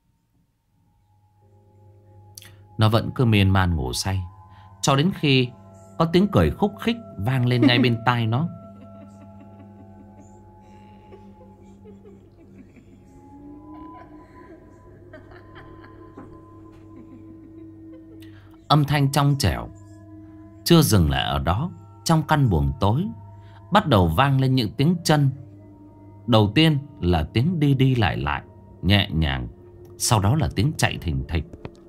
Nó vẫn cứ miên man ngủ say, cho đến khi có tiếng cười khúc khích vang lên ngay bên tai nó. Âm thanh trong trẻo chưa dừng lại ở đó. Trong căn buồng tối bắt đầu vang lên những tiếng chân. Đầu tiên là tiếng đi đi lại lại nhẹ nhàng, sau đó là tiếng chạy thình thịch.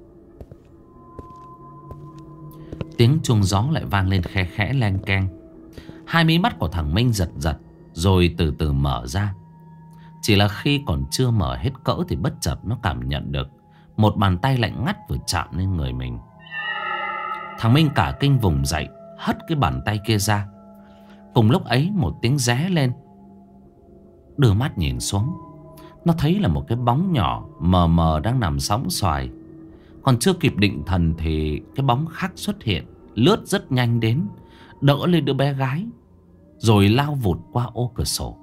Tiếng chuông gió lại vang lên khe khẽ len keng. Hai mí mắt của thằng Minh giật giật, rồi từ từ mở ra. Chỉ là khi còn chưa mở hết cỡ thì bất chợt nó cảm nhận được một bàn tay lạnh ngắt vừa chạm lên người mình. Thằng Minh cả kinh vùng dậy, hất cái bàn tay kia ra. Cùng lúc ấy một tiếng ré lên. Đưa mắt nhìn xuống, nó thấy là một cái bóng nhỏ mờ mờ đang nằm sóng xoài. Còn chưa kịp định thần thì cái bóng khác xuất hiện, lướt rất nhanh đến, đỡ lên đứa bé gái, rồi lao vụt qua ô cửa sổ.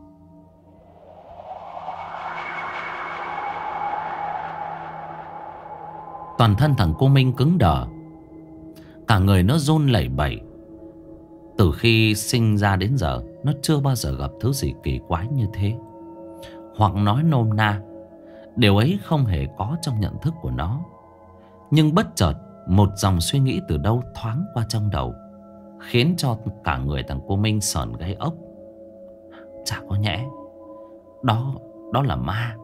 Toàn thân thằng cô Minh cứng đờ, cả người nó run lẩy bẩy. Từ khi sinh ra đến giờ, nó chưa bao giờ gặp thứ gì kỳ quái như thế. Hoặc nói nôm na, điều ấy không hề có trong nhận thức của nó. Nhưng bất chợt một dòng suy nghĩ từ đâu thoáng qua trong đầu, khiến cho cả người thằng cô Minh sởn gáy ốc. Chả có nhẽ Đó, đó là ma.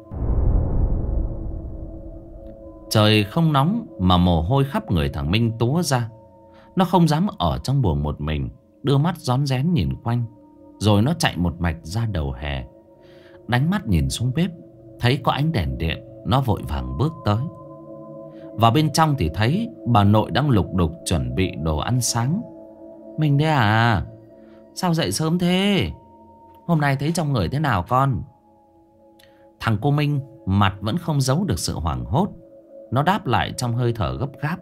Trời không nóng mà mồ hôi khắp người thằng Minh túa ra. Nó không dám ở trong buồng một mình, đưa mắt rón rén nhìn quanh. Rồi nó chạy một mạch ra đầu hè, đánh mắt nhìn xuống bếp, thấy có ánh đèn điện. Nó vội vàng bước tới. Vào bên trong thì thấy bà nội đang lục đục chuẩn bị đồ ăn sáng. Mình đấy à? Sao dậy sớm thế? Hôm nay thấy trong người thế nào con? Thằng cô Minh mặt vẫn không giấu được sự hoảng hốt. Nó đáp lại trong hơi thở gấp gáp.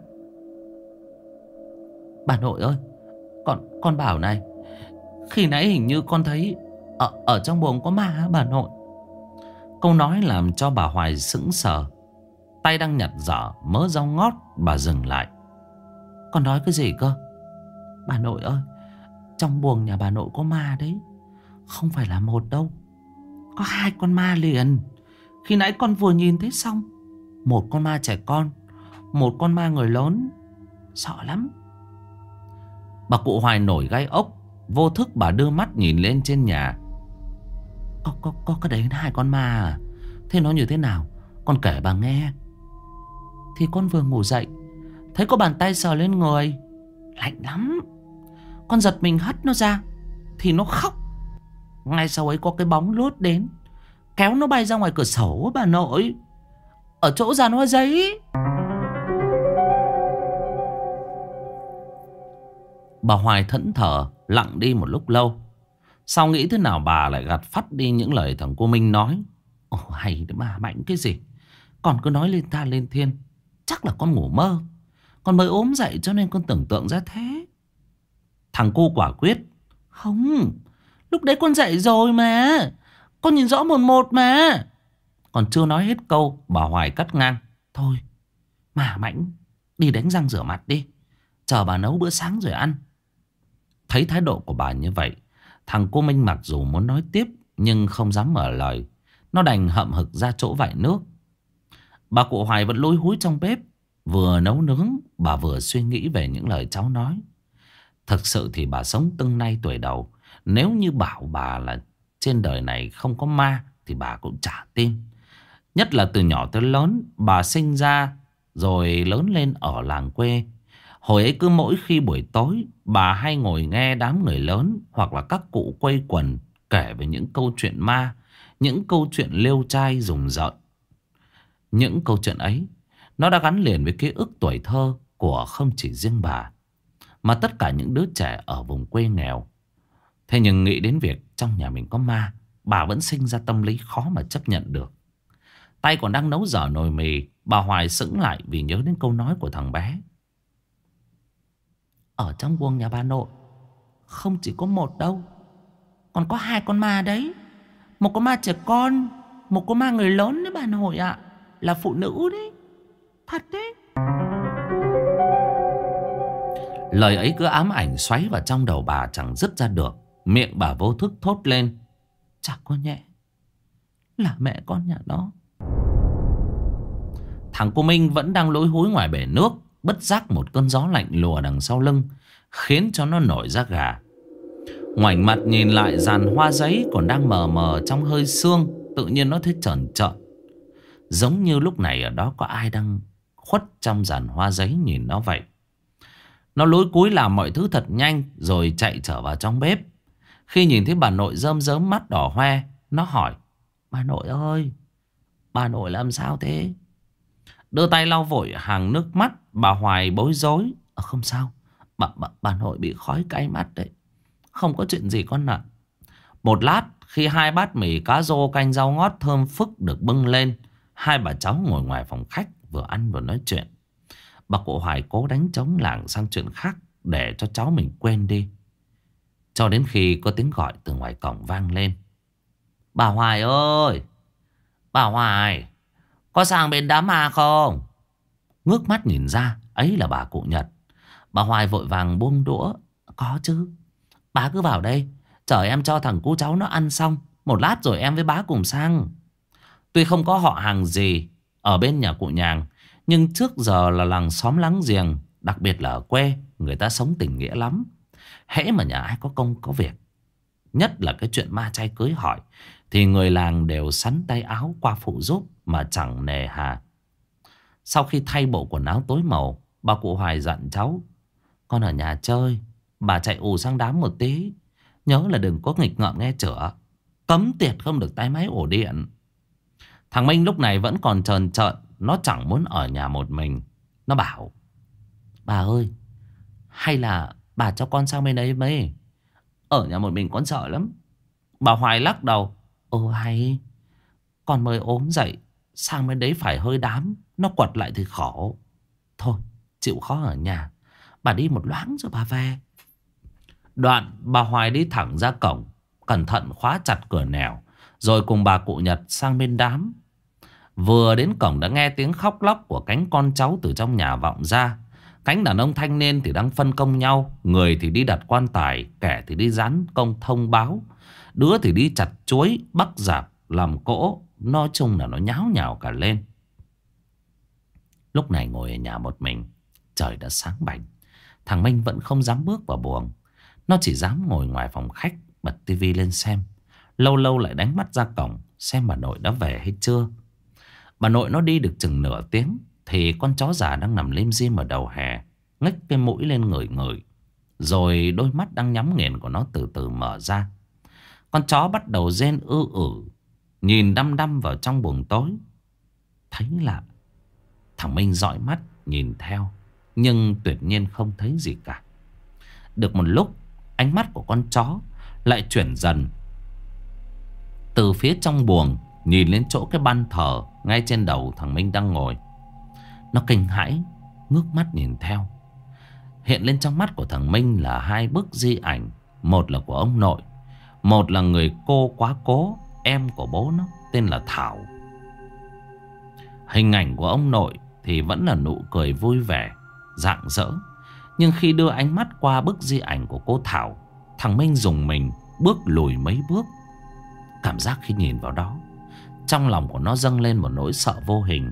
Bà nội ơi, Con con bảo này, khi nãy hình như con thấy Ở, ở trong buồng có ma bà nội. Câu nói làm cho bà Hoài sững sờ. Tay đang nhặt dở mớ rau ngót, bà dừng lại. Con nói cái gì cơ? Bà nội ơi, trong buồng nhà bà nội có ma đấy. Không phải là một đâu, có hai con ma liền. Khi nãy con vừa nhìn thấy xong. Một con ma trẻ con, một con ma người lớn. Sợ lắm. Bà cụ Hoài nổi gai ốc. Vô thức bà đưa mắt nhìn lên trên nhà. Có, có, có cái đấy hai con ma à? Thế nó như thế nào? Con kể bà nghe. Thì con vừa ngủ dậy, thấy có bàn tay sờ lên người, lạnh lắm. Con giật mình hất nó ra, thì nó khóc. Ngay sau ấy có cái bóng lướt đến, kéo nó bay ra ngoài cửa sổ bà nội, ở chỗ giàn hoa giấy. Bà Hoài thẫn thờ lặng đi một lúc lâu. Sau nghĩ thế nào bà lại gạt phắt đi những lời thằng cô Minh nói. Ồ hay mà mạnh cái gì, con cứ nói lên ta lên thiên. Chắc là con ngủ mơ, con mới ốm dậy cho nên con tưởng tượng ra thế. Thằng cu quả quyết. Không, lúc đấy con dậy rồi mà, con nhìn rõ một một mà. Còn chưa nói hết câu, bà Hoài cắt ngang. Thôi mà mãnh, đi đánh răng rửa mặt đi, chờ bà nấu bữa sáng rồi ăn. Thấy thái độ của bà như vậy, thằng cô Minh mặc dù muốn nói tiếp nhưng không dám mở lời. Nó đành hậm hực ra chỗ vại nước. Bà cụ Hoài vẫn lúi húi trong bếp, vừa nấu nướng bà vừa suy nghĩ về những lời cháu nói. Thực sự thì bà sống từng nay tuổi đầu. Nếu như bảo bà là trên đời này không có ma thì bà cũng chả tin. Nhất là từ nhỏ tới lớn, bà sinh ra rồi lớn lên ở làng quê. Hồi ấy cứ mỗi khi buổi tối, bà hay ngồi nghe đám người lớn hoặc là các cụ quây quần kể về những câu chuyện ma, những câu chuyện liêu trai rùng rợn. Những câu chuyện ấy nó đã gắn liền với ký ức tuổi thơ của không chỉ riêng bà, mà tất cả những đứa trẻ ở vùng quê nghèo. Thế nhưng nghĩ đến việc trong nhà mình có ma, bà vẫn sinh ra tâm lý khó mà chấp nhận được. Tay còn đang nấu dở nồi mì, bà Hoài sững lại vì nhớ đến câu nói của thằng bé. Ở trong buồng nhà bà nội không chỉ có một đâu, còn có hai con ma đấy. Một con ma trẻ con, một con ma người lớn đấy bà nội ạ. Là phụ nữ đấy, thật đấy. Lời ấy cứ ám ảnh xoáy vào trong đầu bà chẳng dứt ra được. Miệng bà vô thức thốt lên. Chả có nhẹ là mẹ con nhà nó. Thằng cô Minh vẫn đang lối húi ngoài bể nước. Bất giác một cơn gió lạnh lùa đằng sau lưng, khiến cho nó nổi da gà. Ngoảnh mặt nhìn lại giàn hoa giấy còn đang mờ mờ trong hơi sương. Tự nhiên nó thấy trởn trợn, giống như lúc này ở đó có ai đang khuất trong giàn hoa giấy nhìn nó vậy. Nó lối cúi làm mọi thứ thật nhanh rồi chạy trở vào trong bếp. Khi nhìn thấy bà nội rơm rớm mắt đỏ hoe, nó hỏi. Bà nội ơi, bà nội làm sao thế? Đưa tay lau vội hàng nước mắt. Bà Hoài bối rối. À, không sao, bà, bà, bà nội bị khói cay mắt đấy. Không có chuyện gì con ạ. Một lát khi hai bát mì cá rô canh rau ngót thơm phức được bưng lên, hai bà cháu ngồi ngoài phòng khách vừa ăn vừa nói chuyện. Bà cụ Hoài cố đánh trống lảng sang chuyện khác để cho cháu mình quên đi. Cho đến khi có tiếng gọi từ ngoài cổng vang lên. Bà Hoài ơi! Bà Hoài! Có sang bên đám ma không? Ngước mắt nhìn ra, ấy là bà cụ Nhật. Bà Hoài vội vàng buông đũa. Có chứ. Bà cứ vào đây, chờ em cho thằng cu cháu nó ăn xong. Một lát rồi em với bá cùng sang. Tuy không có họ hàng gì ở bên nhà cụ Nhàng, nhưng trước giờ là làng xóm láng giềng, đặc biệt là ở quê, người ta sống tình nghĩa lắm. Hễ mà nhà ai có công có việc, nhất là cái chuyện ma chay cưới hỏi, thì người làng đều sắn tay áo qua phụ giúp mà chẳng nề hà. Sau khi thay bộ quần áo tối màu, bà cụ Hoài dặn cháu: con ở nhà chơi, bà chạy ù sang đám một tí. Nhớ là đừng có nghịch ngợm nghe chửa. Cấm tiệt không được tái máy ổ điện. Thằng Minh lúc này vẫn còn trờn trợn. Nó chẳng muốn ở nhà một mình. Nó bảo: bà ơi, hay là bà cho con sang bên đấy mấy. Ở nhà một mình con sợ lắm. Bà Hoài lắc đầu: ồ hay. Con mới ốm dậy, sang bên đấy phải hơi đám, nó quật lại thì khổ. Thôi chịu khó ở nhà, bà đi một loáng rồi bà về. Đoạn bà Hoài đi thẳng ra cổng, cẩn thận khóa chặt cửa nẻo, rồi cùng bà cụ Nhật sang bên đám. Vừa đến cổng đã nghe tiếng khóc lóc của cánh con cháu từ trong nhà vọng ra. Cánh đàn ông thanh niên thì đang phân công nhau. Người thì đi đặt quan tài, kẻ thì đi dán công thông báo, đứa thì đi chặt chuối, bắc rạp, làm cỗ. Nói chung là nó nháo nhào cả lên. Lúc này ngồi ở nhà một mình, trời đã sáng bảnh. Thằng Minh vẫn không dám bước vào buồng. Nó chỉ dám ngồi ngoài phòng khách, bật tivi lên xem. Lâu lâu lại đánh mắt ra cổng, xem bà nội đã về hay chưa. Bà nội nó đi được chừng nửa tiếng thì con chó già đang nằm lim dim ở đầu hè ngách cái mũi lên ngửi ngửi. Rồi đôi mắt đang nhắm nghiền của nó từ từ mở ra. Con chó bắt đầu rên ư ử, nhìn đăm đăm vào trong buồng tối. Thấy lạ, thằng Minh dõi mắt nhìn theo, nhưng tuyệt nhiên không thấy gì cả. Được một lúc, ánh mắt của con chó lại chuyển dần từ phía trong buồng nhìn lên chỗ cái ban thờ ngay trên đầu thằng Minh đang ngồi. Nó kinh hãi ngước mắt nhìn theo. Hiện lên trong mắt của thằng Minh là hai bức di ảnh. Một là của ông nội, một là người cô quá cố, em của bố nó, tên là Thảo. Hình ảnh của ông nội thì vẫn là nụ cười vui vẻ, rạng rỡ. Nhưng khi đưa ánh mắt qua bức di ảnh của cô Thảo, thằng Minh rùng mình bước lùi mấy bước. Cảm giác khi nhìn vào đó, trong lòng của nó dâng lên một nỗi sợ vô hình.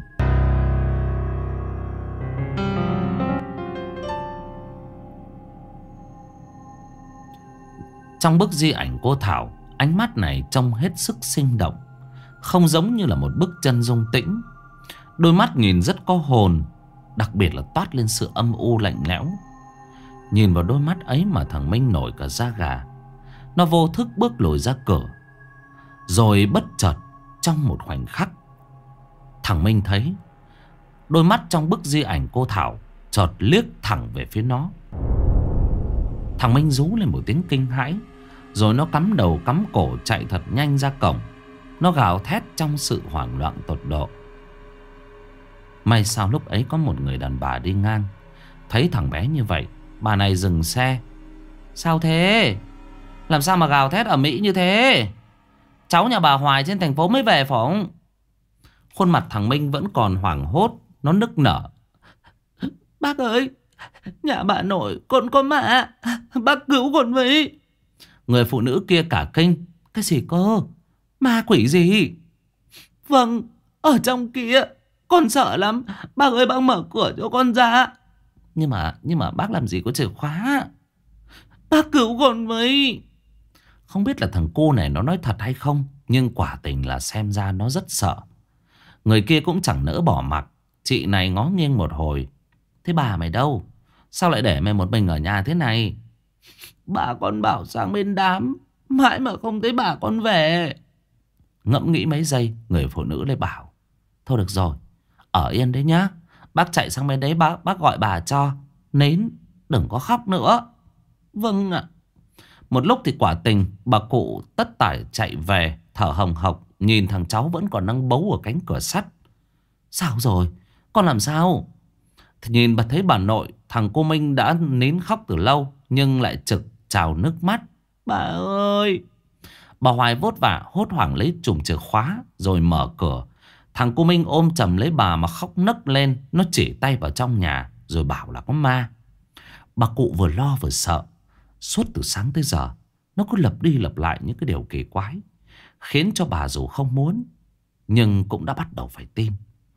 Trong bức di ảnh cô Thảo, ánh mắt này trông hết sức sinh động, không giống như là một bức chân dung tĩnh. Đôi mắt nhìn rất có hồn, đặc biệt là toát lên sự âm u lạnh lẽo. Nhìn vào đôi mắt ấy mà thằng Minh nổi cả da gà. Nó vô thức bước lùi ra cửa. Rồi bất chợt, trong một khoảnh khắc, thằng Minh thấy đôi mắt trong bức di ảnh cô Thảo chợt liếc thẳng về phía nó. Thằng Minh rú lên một tiếng kinh hãi, rồi nó cắm đầu cắm cổ chạy thật nhanh ra cổng. Nó gào thét trong sự hoảng loạn tột độ. May sao lúc ấy có một người đàn bà đi ngang, thấy thằng bé như vậy, bà này dừng xe. Sao thế? Làm sao mà gào thét ở Mỹ như thế? Cháu nhà bà Hoài trên thành phố mới về phải không? Khuôn mặt thằng Minh vẫn còn hoảng hốt. Nó nức nở. Bác ơi, nhà bà nội con có ma, bác cứu con với. Người phụ nữ kia cả kinh. Cái gì cơ? Ma quỷ gì? Vâng, ở trong kia, con sợ lắm. Bác ơi, bác mở cửa cho con ra. Nhưng mà nhưng mà bác làm gì có chìa khóa? Bác cứu con với. Không biết là thằng cu này nó nói thật hay không, nhưng quả tình là xem ra nó rất sợ. Người kia cũng chẳng nỡ bỏ mặc. Chị này ngó nghiêng một hồi. Thế bà mày đâu? Sao lại để mày một mình ở nhà thế này? Bà con bảo sang bên đám, mãi mà không thấy bà con về. Ngẫm nghĩ mấy giây, người phụ nữ lại bảo: thôi được rồi, ở yên đấy nhá. Bác chạy sang bên đấy, bác, bác gọi bà cho. Nín, đừng có khóc nữa. Vâng ạ. Một lúc thì quả tình bà cụ tất tải chạy về, thở hồng hộc, nhìn thằng cháu vẫn còn đang bấu ở cánh cửa sắt. Sao rồi? Con làm sao? Thì nhìn bà thấy bà nội, thằng cô Minh đã nín khóc từ lâu nhưng lại trực trào nước mắt. Bà ơi! Bà Hoài vốt vả hốt hoảng lấy chùm chìa khóa rồi mở cửa. Thằng cô Minh ôm chầm lấy bà mà khóc nấc lên. Nó chỉ tay vào trong nhà rồi bảo là có ma. Bà cụ vừa lo vừa sợ. Suốt từ sáng tới giờ nó cứ lặp đi lặp lại những cái điều kỳ quái, khiến cho bà dù không muốn nhưng cũng đã bắt đầu phải tin.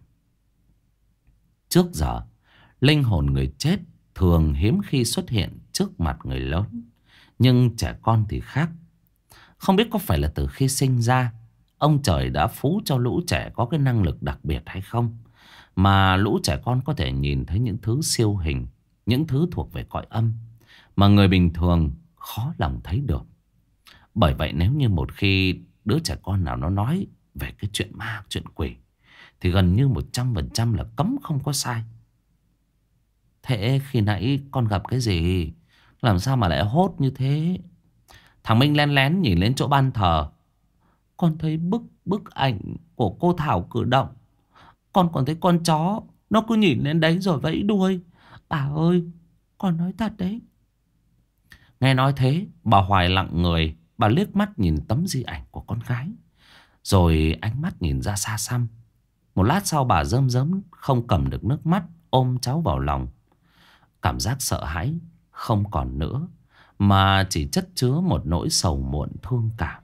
Trước giờ linh hồn người chết thường hiếm khi xuất hiện trước mặt người lớn, nhưng trẻ con thì khác. Không biết có phải là từ khi sinh ra ông trời đã phú cho lũ trẻ có cái năng lực đặc biệt hay không, mà lũ trẻ con có thể nhìn thấy những thứ siêu hình, những thứ thuộc về cõi âm mà người bình thường khó lòng thấy được. Bởi vậy nếu như một khi đứa trẻ con nào nó nói về cái chuyện ma, chuyện quỷ thì gần như một trăm phần trăm là cấm không có sai. Thế khi nãy con gặp cái gì? Làm sao mà lại hốt như thế? Thằng Minh lén lén nhìn lên chỗ ban thờ. Con thấy bức bức ảnh của cô Thảo cử động. Con còn thấy con chó nó cứ nhìn lên đấy rồi vẫy đuôi. Bà ơi, con nói thật đấy. Nghe nói thế, bà Hoài lặng người. Bà liếc mắt nhìn tấm di ảnh của con gái, rồi ánh mắt nhìn ra xa xăm. Một lát sau bà rơm rớm không cầm được nước mắt, ôm cháu vào lòng. Cảm giác sợ hãi không còn nữa, mà chỉ chất chứa một nỗi sầu muộn thương cảm.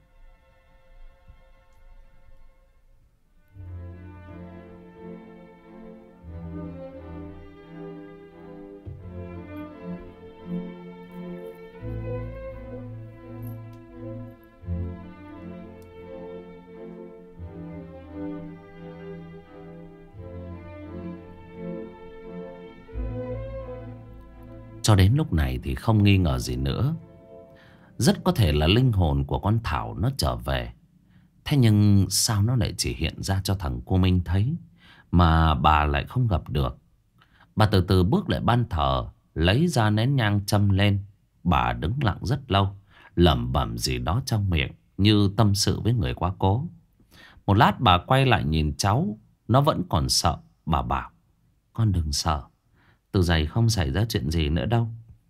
Cho đến lúc này thì không nghi ngờ gì nữa. Rất có thể là linh hồn của con Thảo nó trở về. Thế nhưng sao nó lại chỉ hiện ra cho thằng cô Minh thấy, mà bà lại không gặp được? Bà từ từ bước lại ban thờ, lấy ra nén nhang châm lên. Bà đứng lặng rất lâu, lẩm bẩm gì đó trong miệng, như tâm sự với người quá cố. Một lát bà quay lại nhìn cháu, nó vẫn còn sợ. Bà bảo: con đừng sợ, từ giày không xảy ra chuyện gì nữa đâu.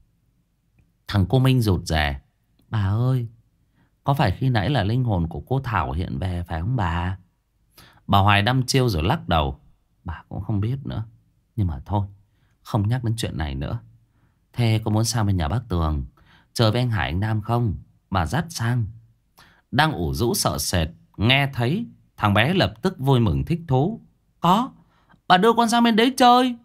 Thằng cô Minh rụt rè: bà ơi, có phải khi nãy là linh hồn của cô Thảo hiện về phải không bà? Bà Hoài đăm chiêu rồi lắc đầu: bà cũng không biết nữa. Nhưng mà thôi, không nhắc đến chuyện này nữa. Thế có muốn sang bên nhà bác Tường chơi với anh Hải anh Nam không? Bà dắt sang. Đang ủ rũ sợ sệt, nghe thấy thằng bé lập tức vui mừng thích thú: có, bà đưa con sang bên đấy chơi.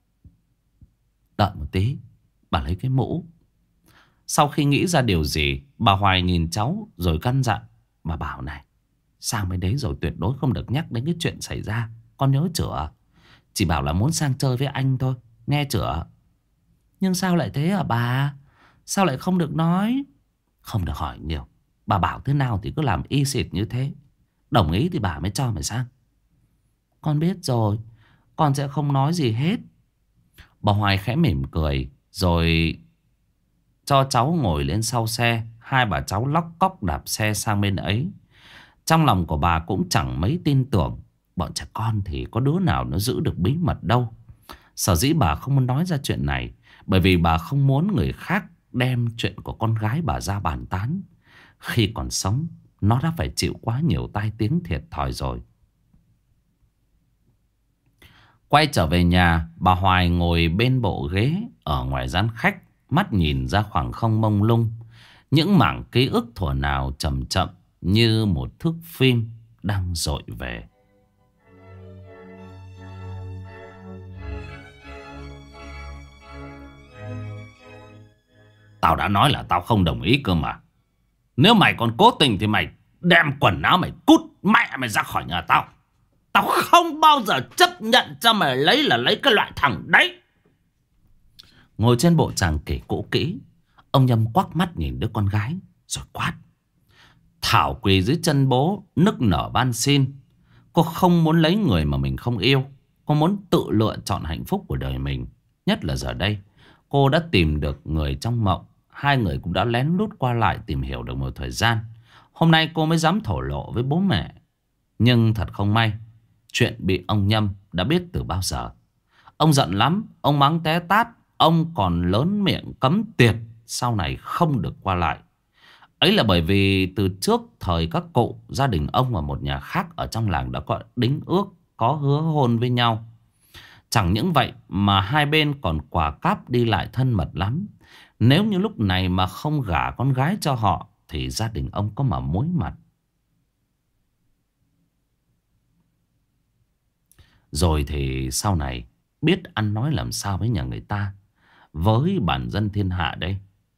Đợi một tí, bà lấy cái mũ. Sau khi nghĩ ra điều gì, bà Hoài nhìn cháu rồi căn dặn. Bà bảo này, sang bên đấy rồi tuyệt đối không được nhắc đến cái chuyện xảy ra, con nhớ chửa. Chỉ bảo là muốn sang chơi với anh thôi, nghe chửa. Nhưng sao lại thế hả bà? Sao lại không được nói? Không được hỏi nhiều. Bà bảo thế nào thì cứ làm y xịt như thế. Đồng ý thì bà mới cho mày sang. Con biết rồi, con sẽ không nói gì hết. Bà Hoài khẽ mỉm cười rồi cho cháu ngồi lên sau xe. Hai bà cháu lóc cóc đạp xe sang bên ấy. Trong lòng của bà cũng chẳng mấy tin tưởng. Bọn trẻ con thì có đứa nào nó giữ được bí mật đâu. Sở dĩ bà không muốn nói ra chuyện này bởi vì bà không muốn người khác đem chuyện của con gái bà ra bàn tán. Khi còn sống, nó đã phải chịu quá nhiều tai tiếng thiệt thòi rồi. Quay trở về nhà, bà Hoài ngồi bên bộ ghế ở ngoài gian khách, mắt nhìn ra khoảng không mông lung. Những mảng ký ức thuở nào chậm chậm như một thước phim đang dội về. Tao đã nói là tao không đồng ý cơ mà. Nếu mày còn cố tình thì mày đem quần áo mày cút mẹ mày ra khỏi nhà tao. Tao không bao giờ chấp nhận cho mày lấy là lấy cái loại thằng đấy. Ngồi trên bộ tràng kể cũ kỹ, ông Nhâm quắc mắt nhìn đứa con gái rồi quát: Thảo quỳ dưới chân bố, nức nở van xin. Cô không muốn lấy người mà mình không yêu. Cô muốn tự lựa chọn hạnh phúc của đời mình. Nhất là giờ đây cô đã tìm được người trong mộng. hai người cũng đã lén lút qua lại tìm hiểu được một thời gian. Hôm nay cô mới dám thổ lộ với bố mẹ. Nhưng thật không may, chuyện bị ông Nhâm đã biết từ bao giờ. Ông giận lắm, ông mắng té tát. Ông còn lớn miệng cấm tiệt sau này không được qua lại. Ấy là bởi vì từ trước thời các cụ, gia đình ông và một nhà khác ở trong làng đã có đính ước, có hứa hôn với nhau. Chẳng những vậy mà hai bên còn quả cáp đi lại thân mật lắm. Nếu như lúc này mà không gả con gái cho họ thì gia đình ông có mà mối mặt. Rồi thì sau này biết ăn nói làm sao với nhà người ta, với bản dân thiên hạ đây.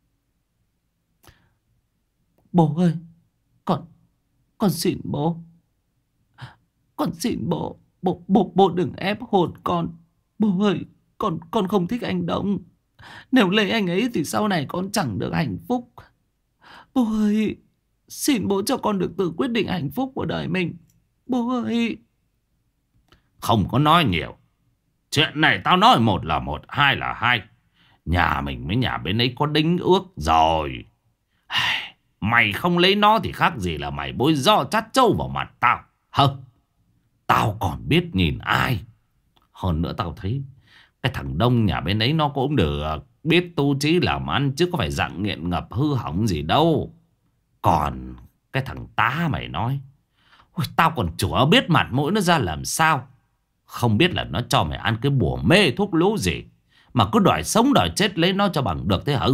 Bố ơi, con con xin bố. Con xin bố. Bố bố bố đừng ép hôn con. Bố ơi, con con không thích anh Đông. Nếu lấy anh ấy thì sau này con chẳng được hạnh phúc. Bố ơi, xin bố cho con được tự quyết định hạnh phúc của đời mình. Bố ơi. Không có nói nhiều. Chuyện này tao nói một là một, hai là hai. Nhà mình với nhà bên ấy có đính ước rồi. Mày không lấy nó thì khác gì là mày bôi do chát trâu vào mặt tao. Hơ, tao còn biết nhìn ai. Hơn nữa tao thấy cái thằng Đông nhà bên ấy nó cũng được, biết tu trí làm ăn, chứ có phải dạng nghiện ngập hư hỏng gì đâu. Còn cái thằng Tá mày nói, ôi, tao còn chúa biết mặt mũi nó ra làm sao. Không biết là nó cho mày ăn cái bùa mê thuốc lú gì mà cứ đòi sống đòi chết lấy nó cho bằng được thế hả?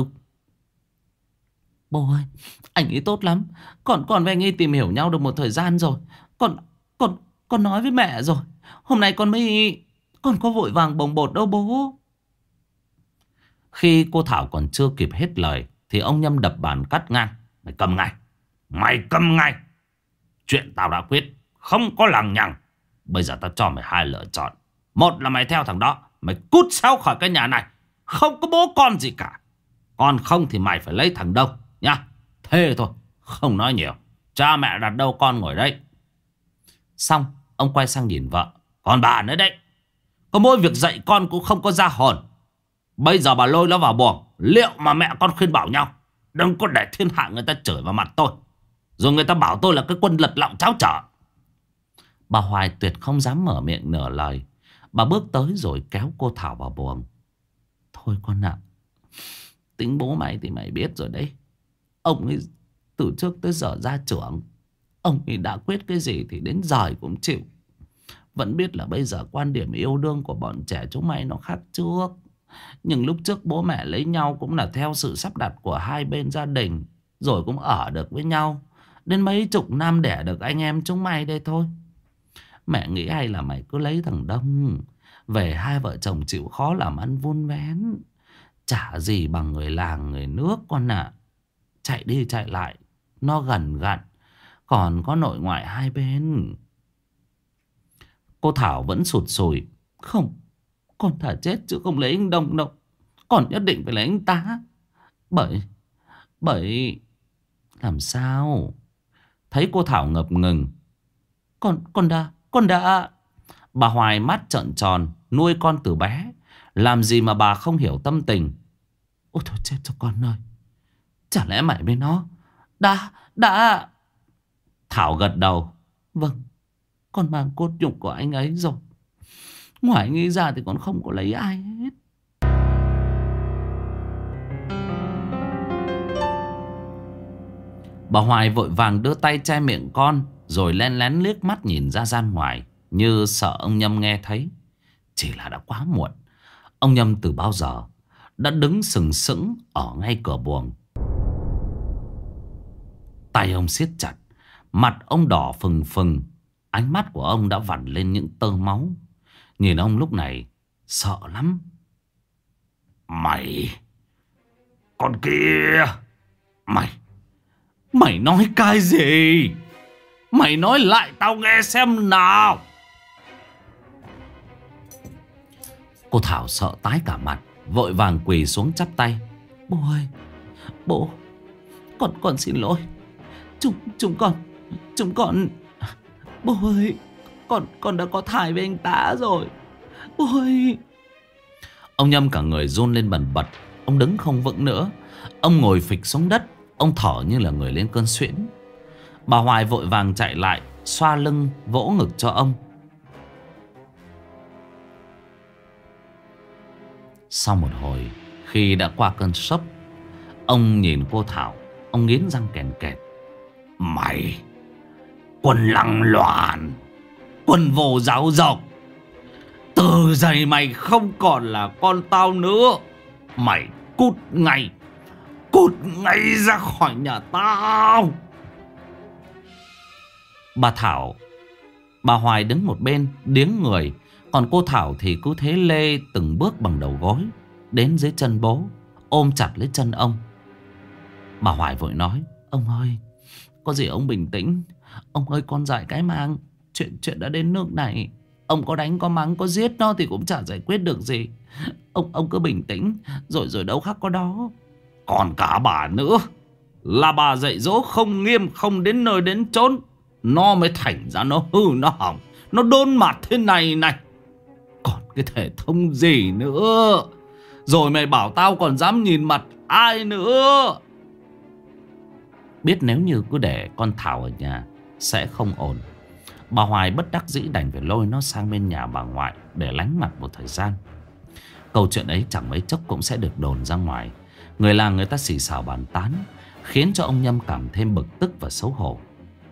Bố ơi, anh ấy tốt lắm. Còn con với anh ấy tìm hiểu nhau được một thời gian rồi. Con con con nói với mẹ rồi. Hôm nay con mới Con có vội vàng bồng bột đâu bố. Khi cô Thảo còn chưa kịp hết lời thì ông Nhâm đập bàn cắt ngang. Mày cầm ngay. Mày cầm ngay. Chuyện tao đã quyết, không có lằng nhằng. Bây giờ tao cho mày hai lựa chọn. Một là mày theo thằng đó, mày cút sao khỏi cái nhà này, không có bố con gì cả. Còn không thì mày phải lấy thằng Đông nha. Thế thôi, không nói nhiều. Cha mẹ đặt đâu con ngồi đây. Xong ông quay sang nhìn vợ. Còn bà nữa đấy, có mỗi việc dạy con cũng không có ra hồn. Bây giờ bà lôi nó vào buồng, liệu mà mẹ con khuyên bảo nhau. Đừng có để thiên hạ người ta chửi vào mặt tôi, rồi người ta bảo tôi là cái quân lật lọng cháo trở. Bà Hoài tuyệt không dám mở miệng nửa lời. Bà bước tới rồi kéo cô Thảo vào buồng. Thôi con ạ, tính bố mày thì mày biết rồi đấy. Ông ấy từ trước tới giờ ra trưởng, ông ấy đã quyết cái gì thì đến giời cũng chịu. Vẫn biết là bây giờ quan điểm yêu đương của bọn trẻ chúng mày nó khác trước. Nhưng lúc trước bố mẹ lấy nhau cũng là theo sự sắp đặt của hai bên gia đình, rồi cũng ở được với nhau đến mấy chục năm đẻ được anh em chúng mày đây thôi. Mẹ nghĩ hay là mày cứ lấy thằng Đông về, hai vợ chồng chịu khó làm ăn vun vén. Chả gì bằng người làng người nước con ạ. À. Chạy đi chạy lại nó gần gặn, còn có nội ngoại hai bên. Cô Thảo vẫn sụt sùi. Không, con thà chết chứ không lấy anh Đông đâu. Con nhất định phải lấy anh ta. Bởi Bởi Làm sao? Thấy cô Thảo ngập ngừng. Con con đã Con đã Bà Hoài mắt trợn tròn. Nuôi con từ bé, làm gì mà bà không hiểu tâm tình. Ôi thôi chết cho con ơi. Chả lẽ mày với nó Đã Đã Thảo gật đầu. Vâng, con mang cốt nhục của anh ấy rồi. Ngoài anh ấy ra thì con không có lấy ai hết. Bà Hoài vội vàng đưa tay che miệng con, rồi len lén liếc mắt nhìn ra gian ngoài, như sợ ông Nhâm nghe thấy. Chỉ là đã quá muộn. Ông Nhâm từ bao giờ đã đứng sừng sững ở ngay cửa buồng. Tay ông siết chặt, mặt ông đỏ phừng phừng. Ánh mắt của ông đã vằn lên những tơ máu. Nhìn ông lúc này sợ lắm. Mày, con kia, Mày Mày nói cái gì? Mày nói lại tao nghe xem nào. Cô Thảo sợ tái cả mặt, vội vàng quỳ xuống chắp tay. Bố ơi, bố, Con con xin lỗi. Chúng chúng con Chúng con Bố ơi, Con con đã có thai với anh Tá rồi. Bố ơi. Ông Nhâm cả người run lên bần bật. Ông đứng không vững nữa. Ông ngồi phịch xuống đất. Ông thở như là người lên cơn suyễn. Bà Hoài vội vàng chạy lại, xoa lưng vỗ ngực cho ông. Sau một hồi, khi đã qua cơn sốc, ông nhìn cô Thảo. Ông nghiến răng kèn kẹt. Mày, quân lăng loàn, quân vô giáo dục. Từ giờ mày không còn là con tao nữa. Mày cút ngay, cút ngay ra khỏi nhà tao. Bà Thảo, bà Hoài đứng một bên điếng người. Còn cô Thảo thì cứ thế lê từng bước bằng đầu gối đến dưới chân bố, ôm chặt lấy chân ông. Bà Hoài vội nói: Ông ơi, có gì ông bình tĩnh. Ông ơi, con dại cái mang. Chuyện chuyện đã đến nước này, ông có đánh có mắng có giết nó thì cũng chả giải quyết được gì. Ông ông cứ bình tĩnh, rồi rồi đâu khác có đó. Còn cả bà nữa, là bà dạy dỗ không nghiêm, không đến nơi đến chốn, nó mới thành ra nó hư nó hỏng, nó đôn mặt thế này này. Còn cái thể thống gì nữa. Rồi mày bảo tao còn dám nhìn mặt ai nữa. Biết nếu như cứ để con Thảo ở nhà sẽ không ổn, bà Hoài bất đắc dĩ đành phải lôi nó sang bên nhà bà ngoại để lánh mặt một thời gian. Câu chuyện ấy chẳng mấy chốc cũng sẽ được đồn ra ngoài. Người làng người ta xì xào bàn tán, khiến cho ông Nhâm cảm thêm bực tức và xấu hổ.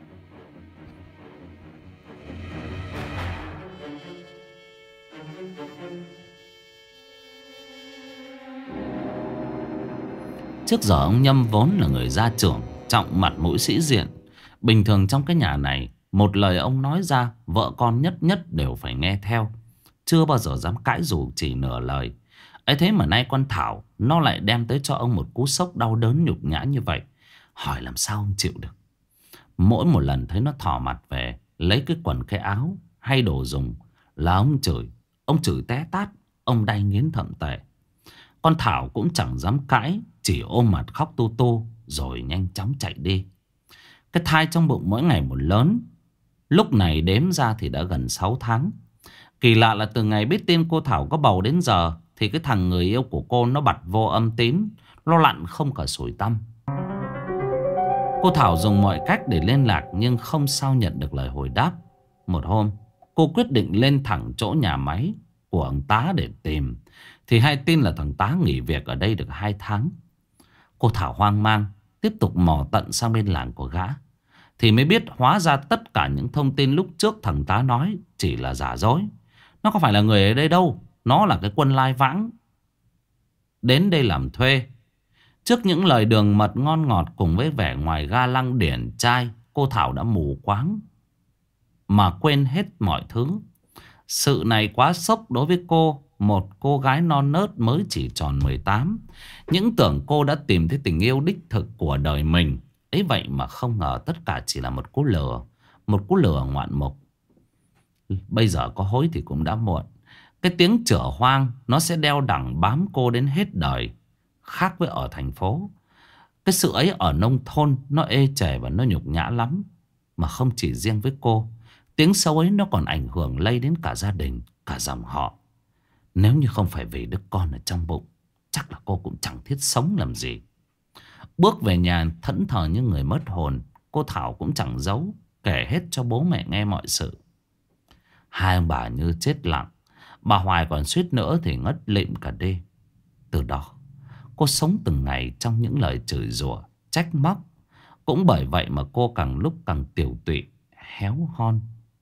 Trước giờ ông Nhâm vốn là người gia trưởng, trọng mặt mũi sĩ diện. Bình thường trong cái nhà này, một lời ông nói ra, vợ con nhất nhất đều phải nghe theo, chưa bao giờ dám cãi dù chỉ nửa lời. Ấy thế mà nay con Thảo nó lại đem tới cho ông một cú sốc đau đớn nhục nhã như vậy. Hỏi làm sao ông chịu được. Mỗi một lần thấy nó thò mặt về, lấy cái quần cái áo hay đồ dùng là ông chửi. Ông chửi té tát, ông đay nghiến thậm tệ. Con Thảo cũng chẳng dám cãi, chỉ ôm mặt khóc tu tu rồi nhanh chóng chạy đi. Cái thai trong bụng mỗi ngày một lớn. Lúc này đếm ra thì đã gần sáu tháng. Kỳ lạ là từ ngày biết tin cô Thảo có bầu đến giờ thì cái thằng người yêu của cô nó bặt vô âm tín, nó lặn không cả sủi tăm. Cô Thảo dùng mọi cách để liên lạc nhưng không sao nhận được lời hồi đáp. Một hôm, cô quyết định lên thẳng chỗ nhà máy của ông Tá để tìm. Thì hay tin là thằng Tá nghỉ việc ở đây được hai tháng. Cô Thảo hoang mang, tiếp tục mò tận sang bên làng của gã. Thì mới biết hóa ra tất cả những thông tin lúc trước thằng Tá nói chỉ là giả dối. Nó không phải là người ở đây đâu. Nó là cái quân lai vãng đến đây làm thuê. Trước những lời đường mật ngon ngọt cùng với vẻ ngoài ga lăng điển trai, cô Thảo đã mù quáng mà quên hết mọi thứ. Sự này quá sốc đối với cô, một cô gái non nớt mới chỉ tròn mười tám. Những tưởng cô đã tìm thấy tình yêu đích thực của đời mình. Ấy vậy mà không ngờ tất cả chỉ là một cú lừa. Một cú lừa ngoạn mục. Bây giờ có hối thì cũng đã muộn. Cái tiếng chửa hoang nó sẽ đeo đẳng bám cô đến hết đời. Khác với ở thành phố, cái sự ấy ở nông thôn nó ê chề và nó nhục nhã lắm. Mà không chỉ riêng với cô, tiếng xấu ấy nó còn ảnh hưởng lây đến cả gia đình, cả dòng họ. Nếu như không phải vì đứa con ở trong bụng, chắc là cô cũng chẳng thiết sống làm gì. Bước về nhà thẫn thờ như người mất hồn, cô Thảo cũng chẳng giấu, kể hết cho bố mẹ nghe mọi sự. Hai ông bà như chết lặng. Bà Hoài còn suýt nữa thì ngất lịm cả đi. Từ đó cô sống từng ngày trong những lời chửi rủa, trách móc. Cũng bởi vậy mà cô càng lúc càng tiểu tụy, héo hon.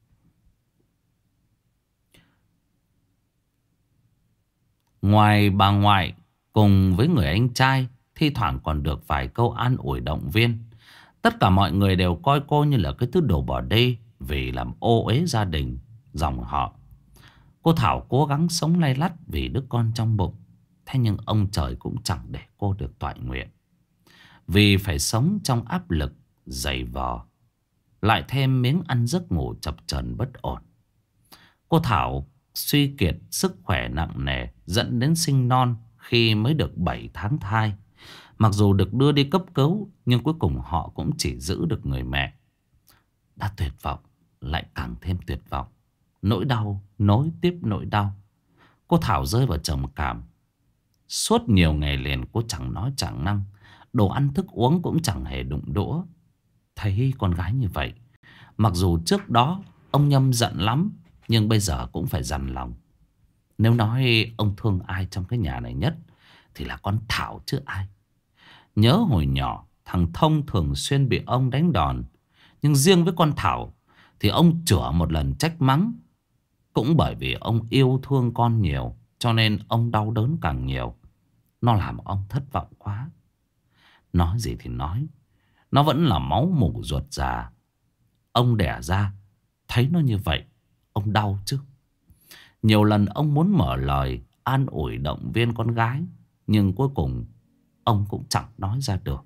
Ngoài bà ngoại cùng với người anh trai, thi thoảng còn được vài câu an ủi động viên. Tất cả mọi người đều coi cô như là cái thứ đồ bỏ đi vì làm ô uế gia đình, dòng họ. Cô Thảo cố gắng sống lay lắt vì đứa con trong bụng. Thế nhưng ông trời cũng chẳng để cô được toại nguyện. Vì phải sống trong áp lực, dày vò, lại thêm miếng ăn giấc ngủ chập chờn bất ổn. Cô Thảo suy kiệt, sức khỏe nặng nề, dẫn đến sinh non khi mới được bảy tháng thai. Mặc dù được đưa đi cấp cứu, nhưng cuối cùng họ cũng chỉ giữ được người mẹ. Đã tuyệt vọng, lại càng thêm tuyệt vọng. Nỗi đau nối tiếp nỗi đau. Cô Thảo rơi vào trầm cảm. Suốt nhiều ngày liền cô chẳng nói chẳng năng, đồ ăn thức uống cũng chẳng hề đụng đũa. Thấy con gái như vậy, mặc dù trước đó ông Nhâm giận lắm, nhưng bây giờ cũng phải dằn lòng. Nếu nói ông thương ai trong cái nhà này nhất thì là con Thảo chứ ai. Nhớ hồi nhỏ thằng Thông thường xuyên bị ông đánh đòn, nhưng riêng với con Thảo thì ông chửa một lần trách mắng. Cũng bởi vì ông yêu thương con nhiều, cho nên ông đau đớn càng nhiều. Nó làm ông thất vọng quá. Nói gì thì nói, nó vẫn là máu mủ ruột già. Ông đẻ ra, thấy nó như vậy, ông đau chứ. Nhiều lần ông muốn mở lời an ủi động viên con gái, nhưng cuối cùng ông cũng chẳng nói ra được.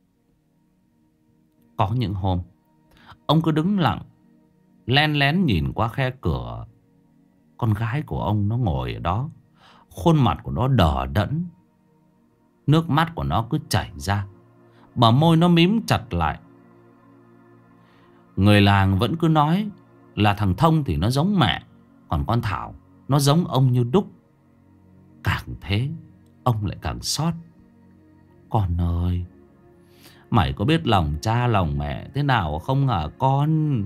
Có những hôm ông cứ đứng lặng, len lén nhìn qua khe cửa. Con gái của ông nó ngồi ở đó, khuôn mặt của nó đờ đẫn, nước mắt của nó cứ chảy ra, bờ môi nó mím chặt lại. Người làng vẫn cứ nói là thằng Thông thì nó giống mẹ, còn con Thảo nó giống ông như đúc. Càng thế ông lại càng xót. Con ơi, mày có biết lòng cha lòng mẹ thế nào không hả con?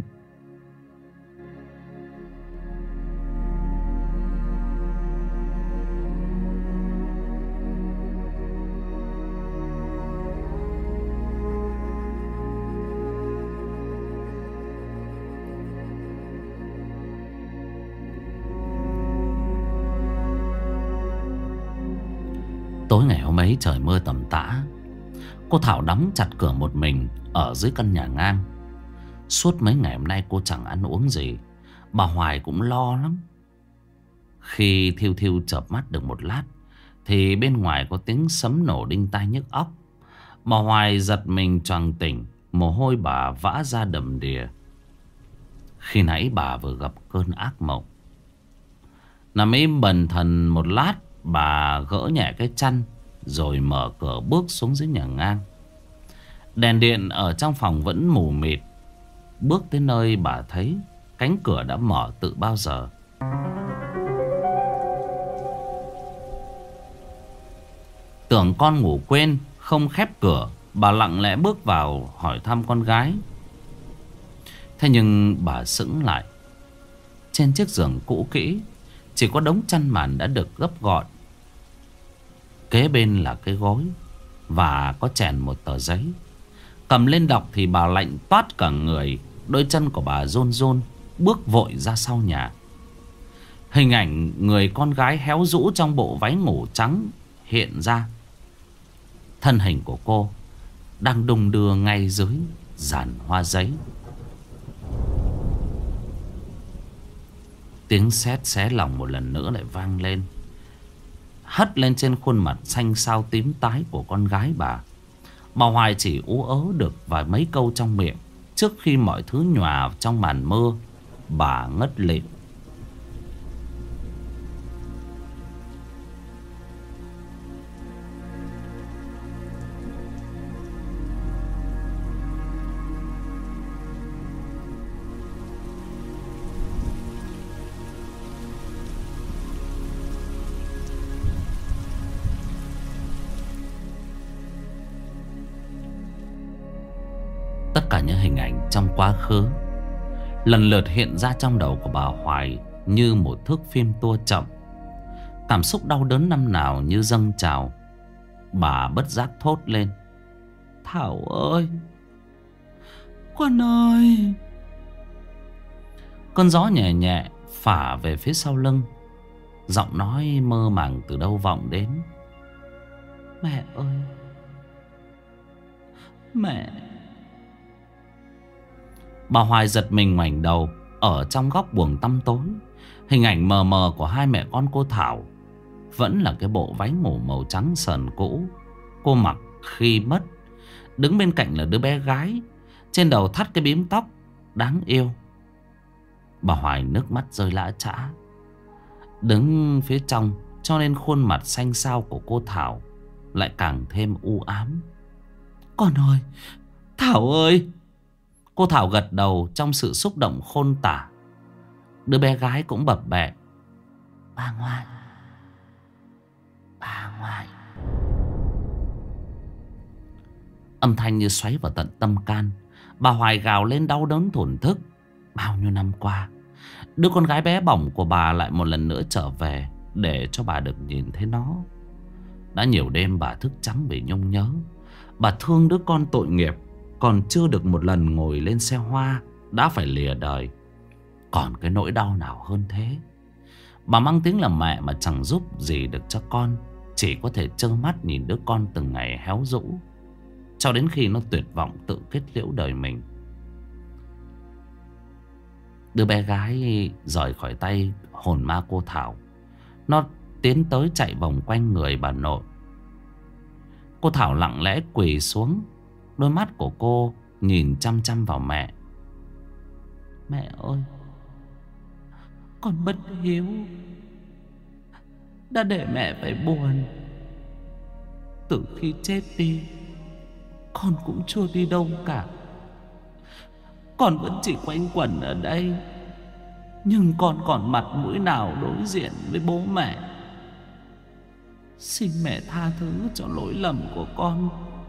Tối ngày hôm ấy trời mưa tầm tã. Cô Thảo đóng chặt cửa một mình ở dưới căn nhà ngang. Suốt mấy ngày hôm nay cô chẳng ăn uống gì. Bà Hoài cũng lo lắm. Khi thiêu thiêu chợp mắt được một lát thì bên ngoài có tiếng sấm nổ đinh tai nhức óc. Bà Hoài giật mình choàng tỉnh, mồ hôi bà vã ra đầm đìa. Khi nãy bà vừa gặp cơn ác mộng. Nằm im bần thần một lát, bà gỡ nhẹ cái chăn rồi mở cửa bước xuống dưới nhà ngang. Đèn điện ở trong phòng vẫn mù mịt. Bước tới nơi bà thấy cánh cửa đã mở từ bao giờ. Tưởng con ngủ quên không khép cửa, bà lặng lẽ bước vào hỏi thăm con gái. Thế nhưng bà sững lại. Trên chiếc giường cũ kỹ chỉ có đống chăn màn đã được gấp gọn. Kế bên là cái gối và có chèn một tờ giấy. Cầm lên đọc thì bà lạnh toát cả người. Đôi chân của bà run run bước vội ra sau nhà. Hình ảnh người con gái héo rũ trong bộ váy ngủ trắng hiện ra. Thân hình của cô đang đung đưa ngay dưới giàn hoa giấy. Tiếng sét xé lòng một lần nữa lại vang lên, hất lên trên khuôn mặt xanh xao tím tái của con gái bà. Bà Hoài chỉ ú ớ được vài mấy câu trong miệng. Trước khi mọi thứ nhòa trong màn mưa, bà ngất lịm. Tất cả những hình ảnh trong quá khứ lần lượt hiện ra trong đầu của bà Hoài như một thước phim tua chậm. Cảm xúc đau đớn năm nào như dâng trào. Bà bất giác thốt lên: Thảo ơi, con ơi. Cơn gió nhẹ nhẹ phả về phía sau lưng. Giọng nói mơ màng từ đâu vọng đến: Mẹ ơi, mẹ. Bà Hoài giật mình ngoảnh đầu. Ở trong góc buồng tăm tối, hình ảnh mờ mờ của hai mẹ con cô Thảo vẫn là cái bộ váy ngủ màu trắng sờn cũ cô mặc khi mất. Đứng bên cạnh là đứa bé gái, trên đầu thắt cái bím tóc đáng yêu. Bà Hoài nước mắt rơi lã chã. Đứng phía trong cho nên khuôn mặt xanh xao của cô Thảo lại càng thêm u ám. Con ơi, Thảo ơi. Cô Thảo gật đầu trong sự xúc động khôn tả. Đứa bé gái cũng bập bẹ: Bà ngoan, bà ngoan. ngoại. Âm thanh như xoáy vào tận tâm can. Bà Hoài gào lên đau đớn thổn thức. Bao nhiêu năm qua, đứa con gái bé bỏng của bà lại một lần nữa trở về để cho bà được nhìn thấy nó. Đã nhiều đêm bà thức trắng vì nhung nhớ. Bà thương đứa con tội nghiệp, còn chưa được một lần ngồi lên xe hoa đã phải lìa đời. Còn cái nỗi đau nào hơn thế. Bà mang tiếng là mẹ mà chẳng giúp gì được cho con, chỉ có thể trơ mắt nhìn đứa con từng ngày héo rũ, cho đến khi nó tuyệt vọng tự kết liễu đời mình. Đứa bé gái rời khỏi tay hồn ma cô Thảo. Nó tiến tới chạy vòng quanh người bà nội. Cô Thảo lặng lẽ quỳ xuống. Đôi mắt của cô nhìn chăm chăm vào mẹ. Mẹ ơi, con bất hiếu, đã để mẹ phải buồn. Từ khi chết đi, con cũng chưa đi đâu cả. Con vẫn chỉ quanh quẩn ở đây, nhưng con còn mặt mũi nào đối diện với bố mẹ. Xin mẹ tha thứ cho lỗi lầm của con.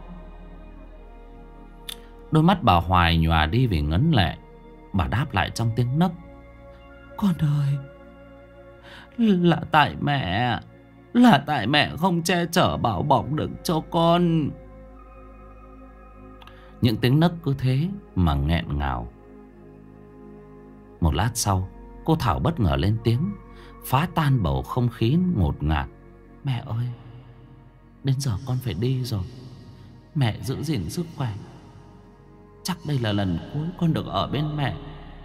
Đôi mắt bà Hoài nhòa đi vì ngấn lệ. Bà đáp lại trong tiếng nấc. Con ơi, là tại mẹ, là tại mẹ không che chở bảo bọc được cho con. Những tiếng nấc cứ thế mà nghẹn ngào. Một lát sau, cô Thảo bất ngờ lên tiếng, phá tan bầu không khí ngột ngạt. Mẹ ơi, đến giờ con phải đi rồi. Mẹ giữ gìn sức khỏe. Chắc đây là lần cuối con được ở bên mẹ.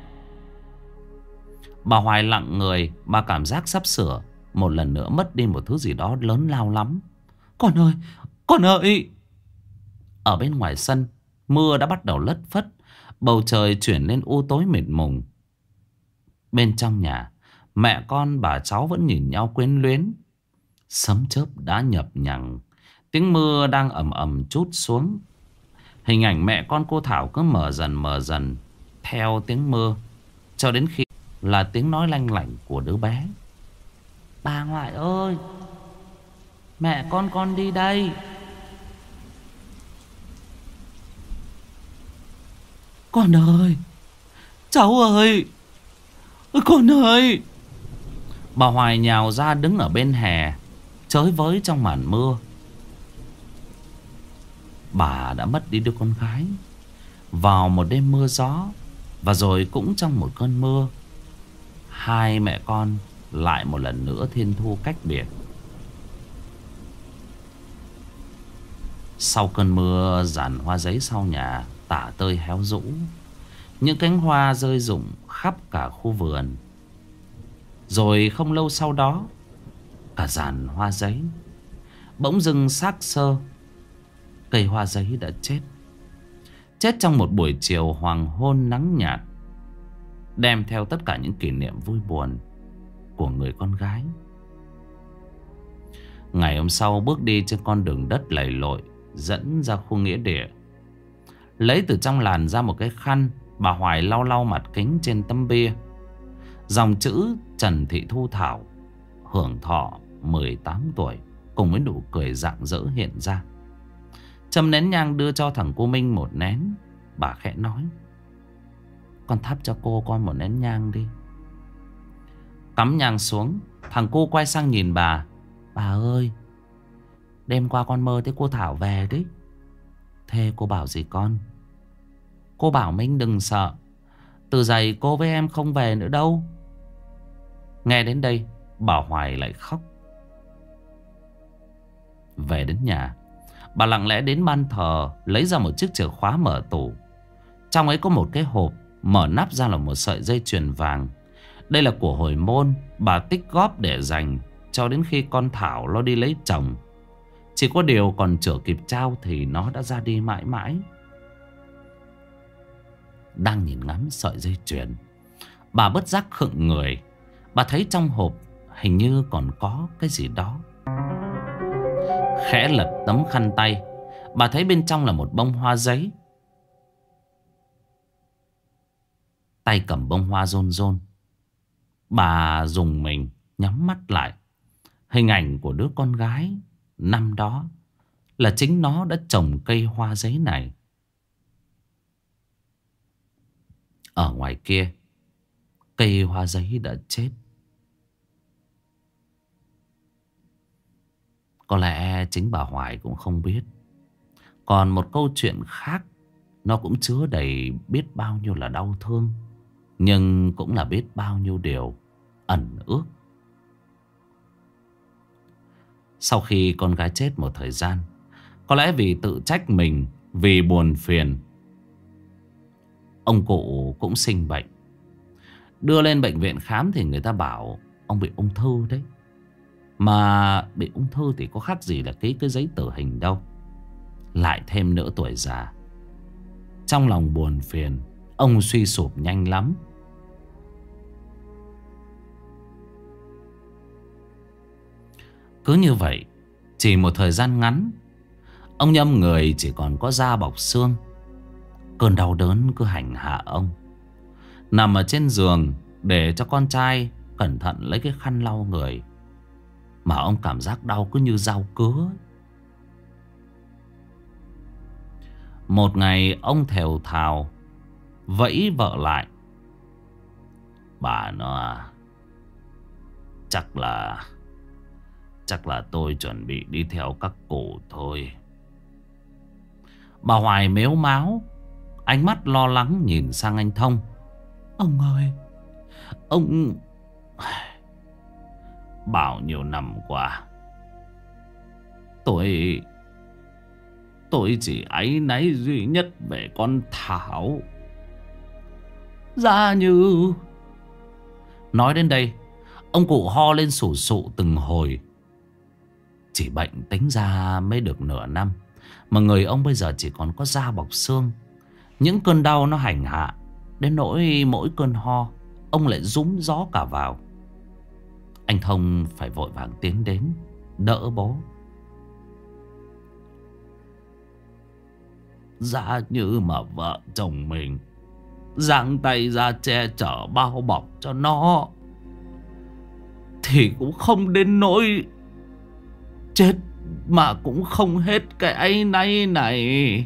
Bà Hoài lặng người. Bà cảm giác sắp sửa một lần nữa mất đi một thứ gì đó lớn lao lắm. Con ơi, con ơi. Ở bên ngoài sân, mưa đã bắt đầu lất phất. Bầu trời chuyển lên u tối mịt mùng. Bên trong nhà, mẹ con bà cháu vẫn nhìn nhau quyến luyến. Sấm chớp đã nhập nhằng. Tiếng mưa đang ầm ầm trút xuống. Hình ảnh mẹ con cô Thảo cứ mờ dần mờ dần theo tiếng mưa, cho đến khi là tiếng nói lanh lảnh của đứa bé. Bà ngoại ơi, mẹ con con đi đây. Con ơi, cháu ơi, con ơi. Bà Hoài nhào ra đứng ở bên hè, chới với trong màn mưa. Bà đã mất đi đứa con gái vào một đêm mưa gió. Và rồi cũng trong một cơn mưa, hai mẹ con lại một lần nữa thiên thu cách biệt. Sau cơn mưa, giàn hoa giấy sau nhà tả tơi héo rũ. Những cánh hoa rơi rụng khắp cả khu vườn. Rồi không lâu sau đó, cả giàn hoa giấy bỗng dưng xác xơ. Cây hoa giấy đã chết. Chết trong một buổi chiều hoàng hôn nắng nhạt, đem theo tất cả những kỷ niệm vui buồn của người con gái. Ngày hôm sau, bước đi trên con đường đất lầy lội dẫn ra khu nghĩa địa, lấy từ trong làn ra một cái khăn, bà Hoài lau lau mặt kính trên tấm bia. Dòng chữ Trần Thị Thu Thảo, hưởng thọ mười tám tuổi, cùng với nụ cười rạng rỡ hiện ra. Châm nén nhang đưa cho thằng cô Minh một nén. Bà khẽ nói, con thắp cho cô con một nén nhang đi. Cắm nhang xuống, thằng cô quay sang nhìn bà. Bà ơi, đêm qua con mơ thấy cô Thảo về đấy. Thế cô bảo gì con? Cô bảo Minh đừng sợ, từ giày cô với em không về nữa đâu. Nghe đến đây, bà Hoài lại khóc. Về đến nhà, bà lặng lẽ đến ban thờ, lấy ra một chiếc chìa khóa mở tủ. Trong ấy có một cái hộp, mở nắp ra là một sợi dây chuyền vàng. Đây là của hồi môn, bà tích góp để dành cho đến khi con Thảo nó đi lấy chồng. Chỉ có điều còn chưa kịp trao thì nó đã ra đi mãi mãi. Đang nhìn ngắm sợi dây chuyền, bà bất giác khựng người. Bà thấy trong hộp hình như còn có cái gì đó. Khẽ lật tấm khăn tay, bà thấy bên trong là một bông hoa giấy. Tay cầm bông hoa rôn rôn. Bà dùng mình nhắm mắt lại. Hình ảnh của đứa con gái năm đó là chính nó đã trồng cây hoa giấy này. Ở ngoài kia, cây hoa giấy đã chết. Có lẽ chính bà Hoài cũng không biết. Còn một câu chuyện khác, nó cũng chứa đầy biết bao nhiêu là đau thương, nhưng cũng là biết bao nhiêu điều ẩn ước. Sau khi con gái chết một thời gian, có lẽ vì tự trách mình, vì buồn phiền, ông cụ cũng sinh bệnh. Đưa lên bệnh viện khám thì người ta bảo ông bị ung thư đấy. Mà bị ung thư thì có khác gì là ký cái giấy tử hình đâu. Lại thêm nữa tuổi già. Trong lòng buồn phiền, ông suy sụp nhanh lắm. Cứ như vậy, chỉ một thời gian ngắn, ông Nhâm người chỉ còn có da bọc xương. Cơn đau đớn cứ hành hạ ông. Nằm ở trên giường để cho con trai cẩn thận lấy cái khăn lau người, mà ông cảm giác đau cứ như dao cứa. Một ngày ông thều thào vẫy vợ lại. Bà nó à, Chắc là Chắc là tôi chuẩn bị đi theo các cụ thôi. Bà Hoài mếu máo, ánh mắt lo lắng nhìn sang anh Thông. Ông ơi, ông... Bao nhiêu năm qua, Tôi Tôi chỉ áy náy duy nhất về con Thảo. Dạ Như. Nói đến đây, ông cụ ho lên sù sụ từng hồi. Chỉ bệnh tính ra mới được nửa năm, mà người ông bây giờ chỉ còn có da bọc xương. Những cơn đau nó hành hạ đến nỗi mỗi cơn ho ông lại rúm gió cả vào. Anh Thông phải vội vàng tiến đến đỡ bố. Giá như mà vợ chồng mình giang tay ra che chở bao bọc cho nó thì cũng không đến nỗi chết mà cũng không hết cái áy náy này.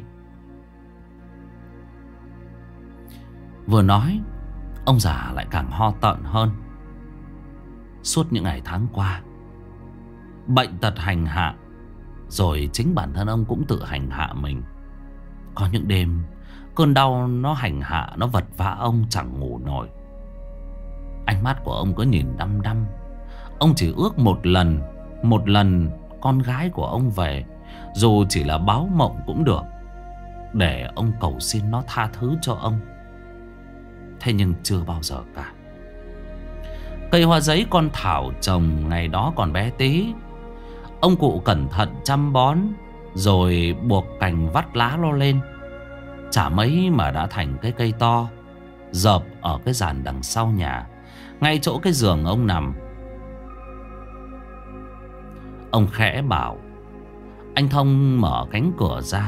Vừa nói, ông già lại càng ho tợn hơn. Suốt những ngày tháng qua, bệnh tật hành hạ, rồi chính bản thân ông cũng tự hành hạ mình. Có những đêm cơn đau nó hành hạ, nó vật vã ông chẳng ngủ nổi. Ánh mắt của ông cứ nhìn đăm đăm. Ông chỉ ước một lần, một lần con gái của ông về, dù chỉ là báo mộng cũng được, để ông cầu xin nó tha thứ cho ông. Thế nhưng chưa bao giờ cả. Cây hoa giấy con Thảo trồng ngày đó còn bé tí. Ông cụ cẩn thận chăm bón, rồi buộc cành vắt lá lo lên. Chả mấy mà đã thành cái cây to, dợp ở cái giàn đằng sau nhà, ngay chỗ cái giường ông nằm. Ông khẽ bảo anh Thông mở cánh cửa ra.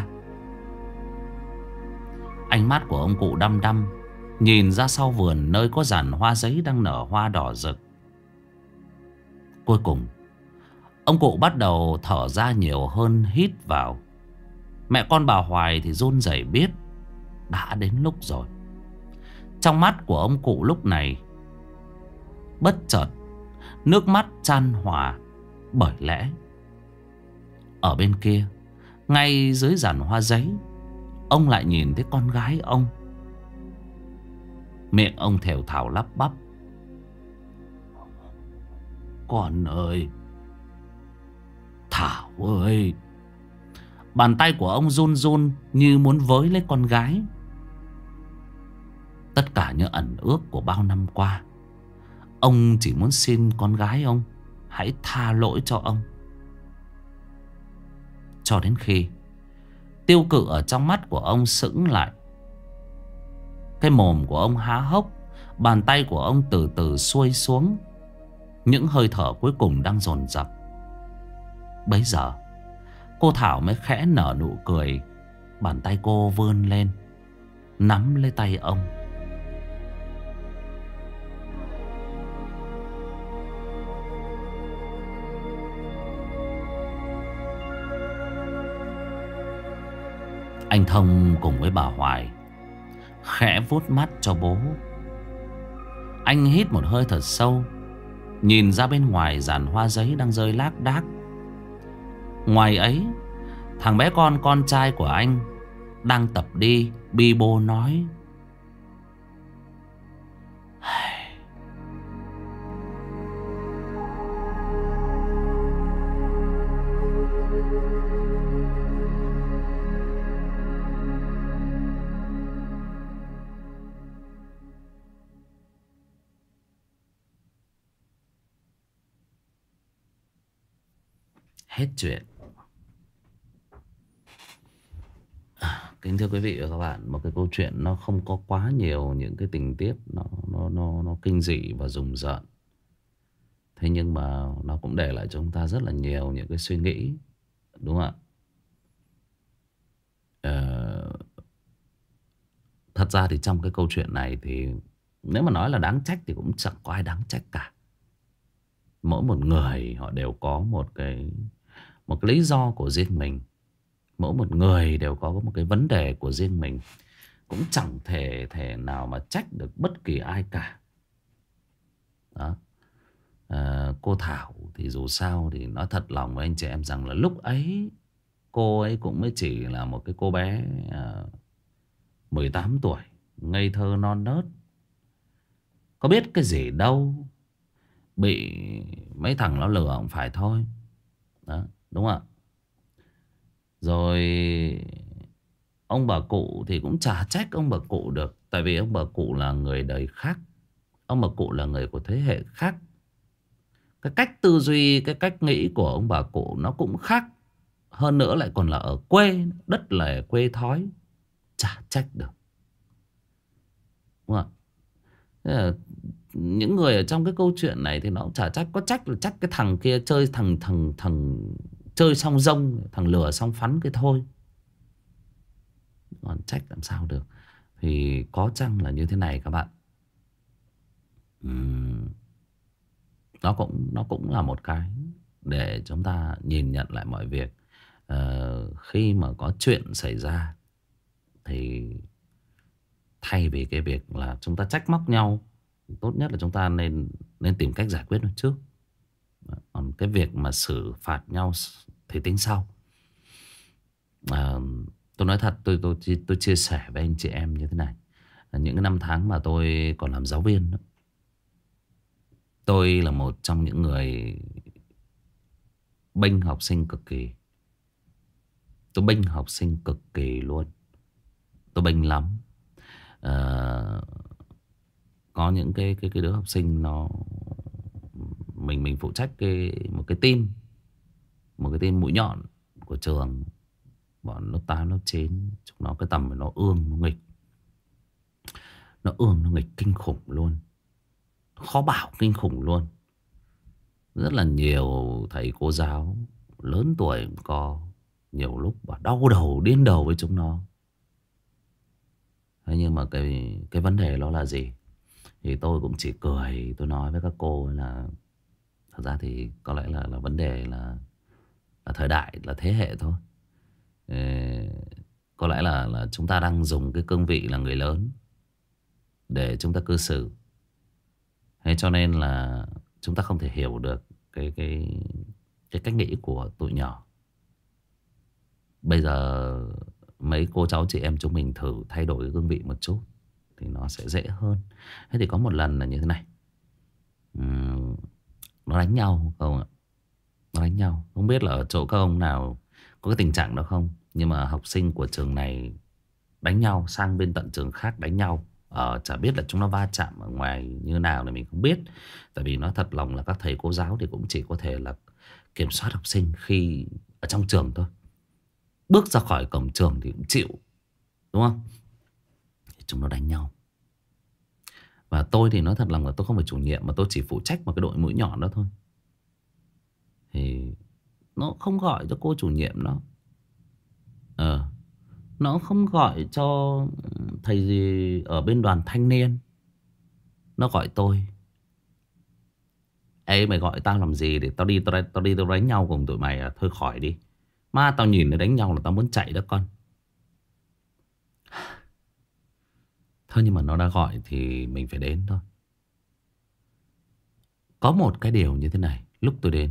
Ánh mắt của ông cụ đăm đăm nhìn ra sau vườn, nơi có giàn hoa giấy đang nở hoa đỏ rực. Cuối cùng ông cụ bắt đầu thở ra nhiều hơn, hít vào. Mẹ con bà Hoài thì run rẩy biết đã đến lúc rồi. Trong mắt của ông cụ lúc này bất chợt nước mắt chan hòa. Bởi lẽ ở bên kia, ngay dưới giàn hoa giấy, ông lại nhìn thấy con gái ông. Miệng ông thều thào lắp bắp. Con ơi, Thảo ơi. Bàn tay của ông run run như muốn với lấy con gái. Tất cả những ẩn ước của bao năm qua, ông chỉ muốn xin con gái ông hãy tha lỗi cho ông. Cho đến khi tiêu cự ở trong mắt của ông sững lại, cái mồm của ông há hốc, bàn tay của ông từ từ xuôi xuống. Những hơi thở cuối cùng đang dồn dập. Bấy giờ cô Thảo mới khẽ nở nụ cười. Bàn tay cô vươn lên nắm lấy tay ông. Anh Thông cùng với bà Hoài khẽ vuốt mắt cho bố. Anh hít một hơi thật sâu, nhìn ra bên ngoài giàn hoa giấy đang rơi lác đác. Ngoài ấy, thằng bé con con trai của anh đang tập đi bi bô nói: hết chuyện. Kính thưa quý vị và các bạn, một cái câu chuyện nó không có quá nhiều những cái tình tiết nó nó nó nó kinh dị và rùng rợn. Thế nhưng mà nó cũng để lại cho chúng ta rất là nhiều những cái suy nghĩ, đúng không ạ? Ờ, thật ra thì trong cái câu chuyện này thì nếu mà nói là đáng trách thì cũng chẳng có ai đáng trách cả. Mỗi một người họ đều có một cái một cái lý do của riêng mình. Mỗi một người đều có một cái vấn đề của riêng mình. Cũng chẳng thể thể nào mà trách được bất kỳ ai cả. Đó. À, cô Thảo thì dù sao thì nói thật lòng với anh chị em rằng là lúc ấy cô ấy cũng mới chỉ là một cái cô bé à, mười tám tuổi, ngây thơ non nớt, có biết cái gì đâu, bị mấy thằng nó lừa cũng phải thôi. Đó, đúng không ạ? Rồi ông bà cụ thì cũng chả trách ông bà cụ được. Tại vì ông bà cụ là người đời khác. Ông bà cụ là người của thế hệ khác. Cái cách tư duy, cái cách nghĩ của ông bà cụ nó cũng khác. Hơn nữa lại còn là ở quê, đất là quê thói, chả trách được, đúng không ạ? Thế là những người ở trong cái câu chuyện này thì nó cũng chả trách. Có trách là trách cái thằng kia chơi thằng thằng thằng chơi xong rông, thằng lừa xong phắn cái thôi. Còn trách làm sao được. Thì có chăng là như thế này các bạn. uhm, Nó cũng nó cũng là một cái để chúng ta nhìn nhận lại mọi việc. uh, Khi mà có chuyện xảy ra thì thay vì cái việc là chúng ta trách móc nhau, tốt nhất là chúng ta nên nên tìm cách giải quyết nó trước. Còn cái việc mà xử phạt nhau thì tính sau. À, tôi nói thật, tôi tôi tôi chia sẻ với anh chị em như thế này. Những cái năm tháng mà tôi còn làm giáo viên đó, tôi là một trong những người bênh học sinh cực kỳ. Tôi bênh học sinh cực kỳ luôn. Tôi bênh lắm. À, có những cái cái cái đứa học sinh nó mình mình phụ trách cái một cái team, một cái team mũi nhọn của trường. Bọn lớp tám, lớp chín, chúng nó cái tầm nó ương, nó nghịch. Nó ương, nó nghịch kinh khủng luôn. Khó bảo kinh khủng luôn. Rất là nhiều thầy cô giáo lớn tuổi cũng có. Nhiều lúc bảo đau đầu, điên đầu với chúng nó. Thế nhưng mà cái, cái vấn đề đó là gì? Thì tôi cũng chỉ cười. Tôi nói với các cô là thật ra thì có lẽ là, là vấn đề là, là thời đại, là thế hệ thôi. Ê, có lẽ là, là chúng ta đang dùng cái cương vị là người lớn để chúng ta cư xử. Thế cho nên là chúng ta không thể hiểu được cái, cái, cái cách nghĩ của tụi nhỏ. Bây giờ mấy cô cháu chị em chúng mình thử thay đổi cái cương vị một chút thì nó sẽ dễ hơn. Thế thì có một lần là như thế này. uhm, Nó đánh nhau không ạ? Nó đánh nhau. Không biết là ở chỗ các ông nào có cái tình trạng đó không. Nhưng mà học sinh của trường này đánh nhau, sang bên tận trường khác đánh nhau. Ờ, chả biết là chúng nó va chạm ở ngoài như nào thì mình không biết. Tại vì nói thật lòng là các thầy cô giáo thì cũng chỉ có thể là kiểm soát học sinh khi ở trong trường thôi. Bước ra khỏi cổng trường thì cũng chịu, đúng không? Thì chúng nó đánh nhau. Và tôi thì nói thật lòng là tôi không phải chủ nhiệm, mà tôi chỉ phụ trách một cái đội mũi nhọn đó thôi. Thì nó không gọi cho cô chủ nhiệm nó. Ờ Nó không gọi cho thầy gì ở bên đoàn thanh niên. Nó gọi tôi. Ê, mày gọi tao làm gì? Để tao đi tao, tao đi tao đánh nhau cùng tụi mày à? Thôi khỏi đi. Má, tao nhìn nó đánh nhau là tao muốn chạy đó con. Thôi nhưng mà nó đã gọi thì mình phải đến thôi. Có một cái điều như thế này. Lúc tôi đến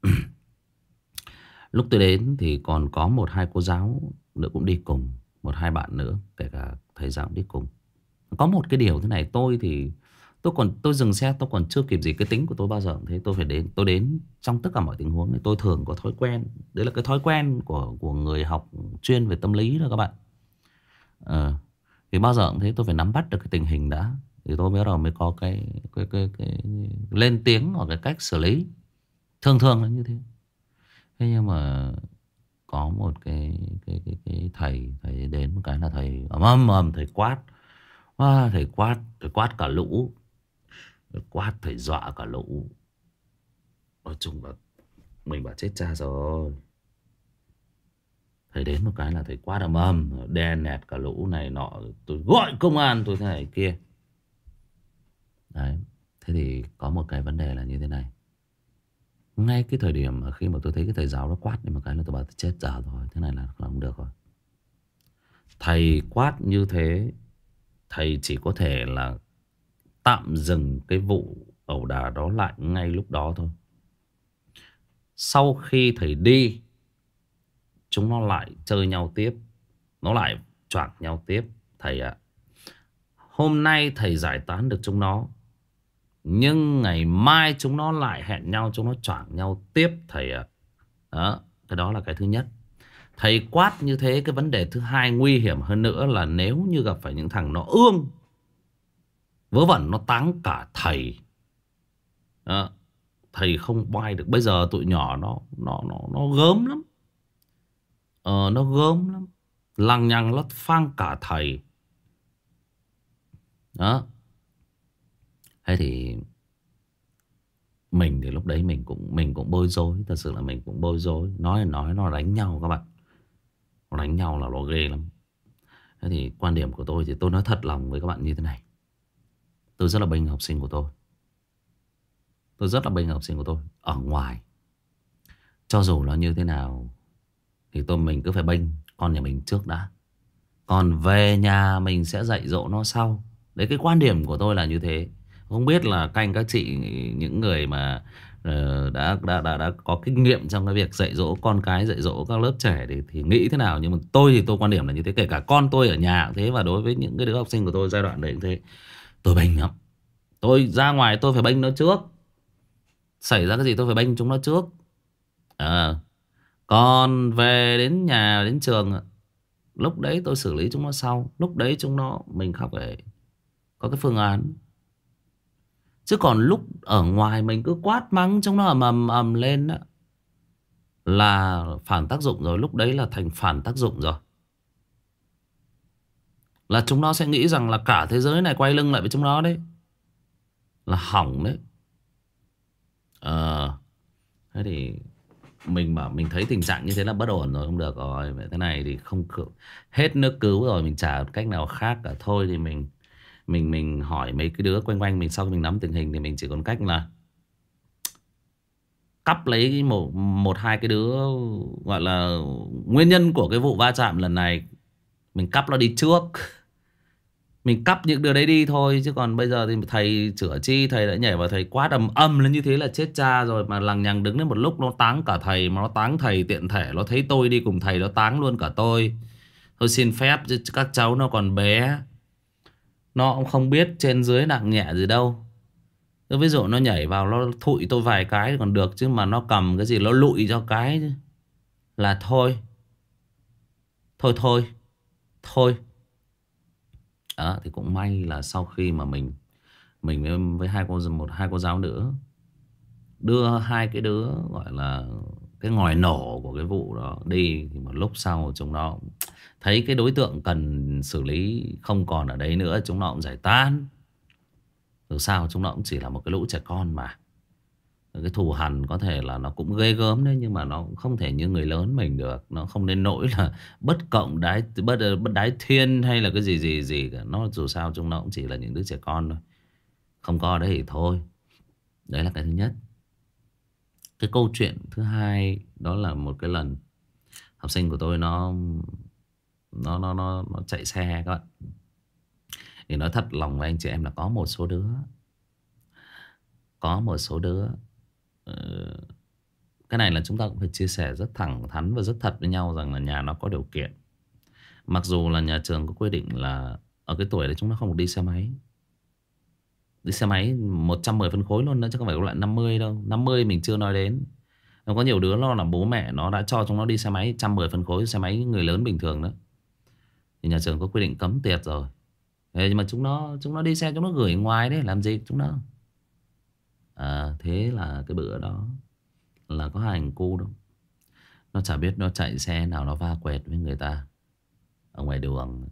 Lúc tôi đến thì còn có một hai cô giáo nữa cũng đi cùng. Một hai bạn nữa, kể cả thầy giáo cũng đi cùng. Có một cái điều thế này. Tôi thì Tôi còn tôi dừng xe tôi còn chưa kịp gì. Cái tính của tôi bao giờ cũng thế. Tôi phải đến Tôi đến trong tất cả mọi tình huống này. Tôi thường có thói quen. Đấy là cái thói quen của của người học chuyên về tâm lý đó các bạn. Ờ, thì bao giờ cũng thế. Tôi phải nắm bắt được cái tình hình đã, thì tôi mới bắt đầu mới có cái, cái, cái, cái lên tiếng hoặc cái cách xử lý. Thường thường là như thế. Thế nhưng mà có một cái cái cái, cái thầy thầy đến một cái là thầy ầm ầm ầm thầy quát. À, thầy quát thầy quát cả lũ. Thầy quát thầy dọa cả lũ. Nói chung là mình bảo chết cha rồi. Thầy đến một cái là thầy quát ầm ầm đè nẹt cả lũ này nọ. Tôi gọi công an tôi thế này kia. Đấy. Thế thì có một cái vấn đề là như thế này. Ngay cái thời điểm mà khi mà tôi thấy cái thầy giáo nó quát thì một cái là tôi bảo chết dở rồi. Thế này là không được rồi. Thầy quát như thế, thầy chỉ có thể là tạm dừng cái vụ ẩu đả đó lại ngay lúc đó thôi. Sau khi thầy đi, chúng nó lại chơi nhau tiếp. Nó lại choảng nhau tiếp. Thầy ạ, hôm nay thầy giải tán được chúng nó, nhưng ngày mai chúng nó lại hẹn nhau, chúng nó choảng nhau tiếp thầy ạ. Đó, cái đó là cái thứ nhất. Thầy quát như thế. Cái vấn đề thứ hai nguy hiểm hơn nữa là nếu như gặp phải những thằng nó ương, vớ vẩn nó táng cả thầy. Đó, thầy không boai được. Bây giờ tụi nhỏ nó nó nó nó gớm lắm. Ờ, nó gớm lắm. Lằng nhằng nó phang cả thầy. Đó. Thế thì mình thì lúc đấy mình cũng mình cũng bối rối. Thật sự là mình cũng bối rối. Nói là nói nó đánh nhau các bạn. Nó đánh nhau là nó ghê lắm. Thế thì quan điểm của tôi thì tôi nói thật lòng với các bạn như thế này. Tôi rất là bênh học sinh của tôi. Tôi rất là bênh học sinh của tôi. Ở ngoài, cho dù nó như thế nào thì tôi mình cứ phải bênh con nhà mình trước đã. Còn về nhà mình sẽ dạy dỗ nó sau. Đấy, cái quan điểm của tôi là như thế. Không biết là các anh các chị, những người mà ờ, đã, đã đã đã có kinh nghiệm trong cái việc dạy dỗ con cái, dạy dỗ các lớp trẻ thì, thì nghĩ thế nào. Nhưng mà tôi thì tôi quan điểm là như thế. Kể cả con tôi ở nhà cũng thế. Và đối với những cái đứa học sinh của tôi giai đoạn đấy cũng thế. Tôi bênh lắm. Tôi ra ngoài tôi phải bênh nó trước. Xảy ra cái gì tôi phải bênh chúng nó trước. À, còn về đến nhà, đến trường, lúc đấy tôi xử lý chúng nó sau. Lúc đấy chúng nó mình không phải có cái phương án. Chứ còn lúc ở ngoài mình cứ quát mắng chúng nó ầm ầm ầm lên đó, là phản tác dụng rồi. Lúc đấy là thành phản tác dụng rồi. Là chúng nó sẽ nghĩ rằng là cả thế giới này quay lưng lại với chúng nó đấy. Là hỏng đấy. Ờ, thế thì mình bảo mình thấy tình trạng như thế là bất ổn rồi, không được rồi. Vậy thế này thì không cứu, hết nước cứu rồi, mình chả cách nào khác cả. Thôi thì mình mình mình hỏi mấy cái đứa quanh quanh mình, sau khi mình nắm tình hình thì mình chỉ còn cách là cắp lấy một một hai cái đứa gọi là nguyên nhân của cái vụ va chạm lần này, mình cắp nó đi trước. Mình cắp những đứa đấy đi thôi. Chứ còn bây giờ thì thầy chữa chi, thầy đã nhảy vào thầy quát ầm ầm lên như thế là chết cha rồi. Mà lằng nhằng đứng đến một lúc nó táng cả thầy. Mà nó táng thầy tiện thể nó thấy tôi đi cùng thầy, nó táng luôn cả tôi. Thôi xin phép, chứ các cháu nó còn bé, nó cũng không biết trên dưới nặng nhẹ gì đâu. Ví dụ nó nhảy vào nó thụi tôi vài cái còn được. Chứ mà nó cầm cái gì nó lụi cho cái là thôi. Thôi thôi Thôi. Đó, thì cũng may là sau khi mà mình Mình với, với hai cô một hai cô giáo nữa đưa hai cái đứa gọi là cái ngòi nổ của cái vụ đó đi, thì một lúc sau chúng nó thấy cái đối tượng cần xử lý không còn ở đấy nữa, chúng nó cũng giải tán. Dù sao chúng nó cũng chỉ là một cái lũ trẻ con mà. Cái thù hằn có thể là nó cũng ghê gớm đấy, nhưng mà nó cũng không thể như người lớn mình được. Nó không đến nỗi là bất cộng đái bất, bất đái thiên hay là cái gì gì gì cả. Nó dù sao chúng nó cũng chỉ là những đứa trẻ con thôi. Không có ở đấy thì thôi. Đấy là cái thứ nhất. Cái câu chuyện thứ hai đó là một cái lần học sinh của tôi nó nó nó nó, nó chạy xe các bạn. Thì nói thật lòng với anh chị em là có một số đứa, có một số đứa ờ, cái này là chúng ta cũng phải chia sẻ rất thẳng thắn và rất thật với nhau rằng là nhà nó có điều kiện. Mặc dù là nhà trường có quy định là ở cái tuổi đấy chúng nó không được đi xe máy. Đi xe máy một trăm mười phân khối luôn đó, chứ không phải loại năm mươi đâu. Năm mươi mình chưa nói đến. Nó có nhiều đứa nó là bố mẹ nó đã cho chúng nó đi xe máy một trăm mười phân khối, xe máy người lớn bình thường đó. Thì nhà trường có quy định cấm tiệt rồi. Thế nhưng mà chúng nó chúng nó đi xe, chúng nó gửi ngoài đấy, làm gì chúng nó. À, thế là cái bữa đó là có hai thằng cu đâu. Nó chả biết nó chạy xe nào nó va quẹt với người ta ở ngoài đường.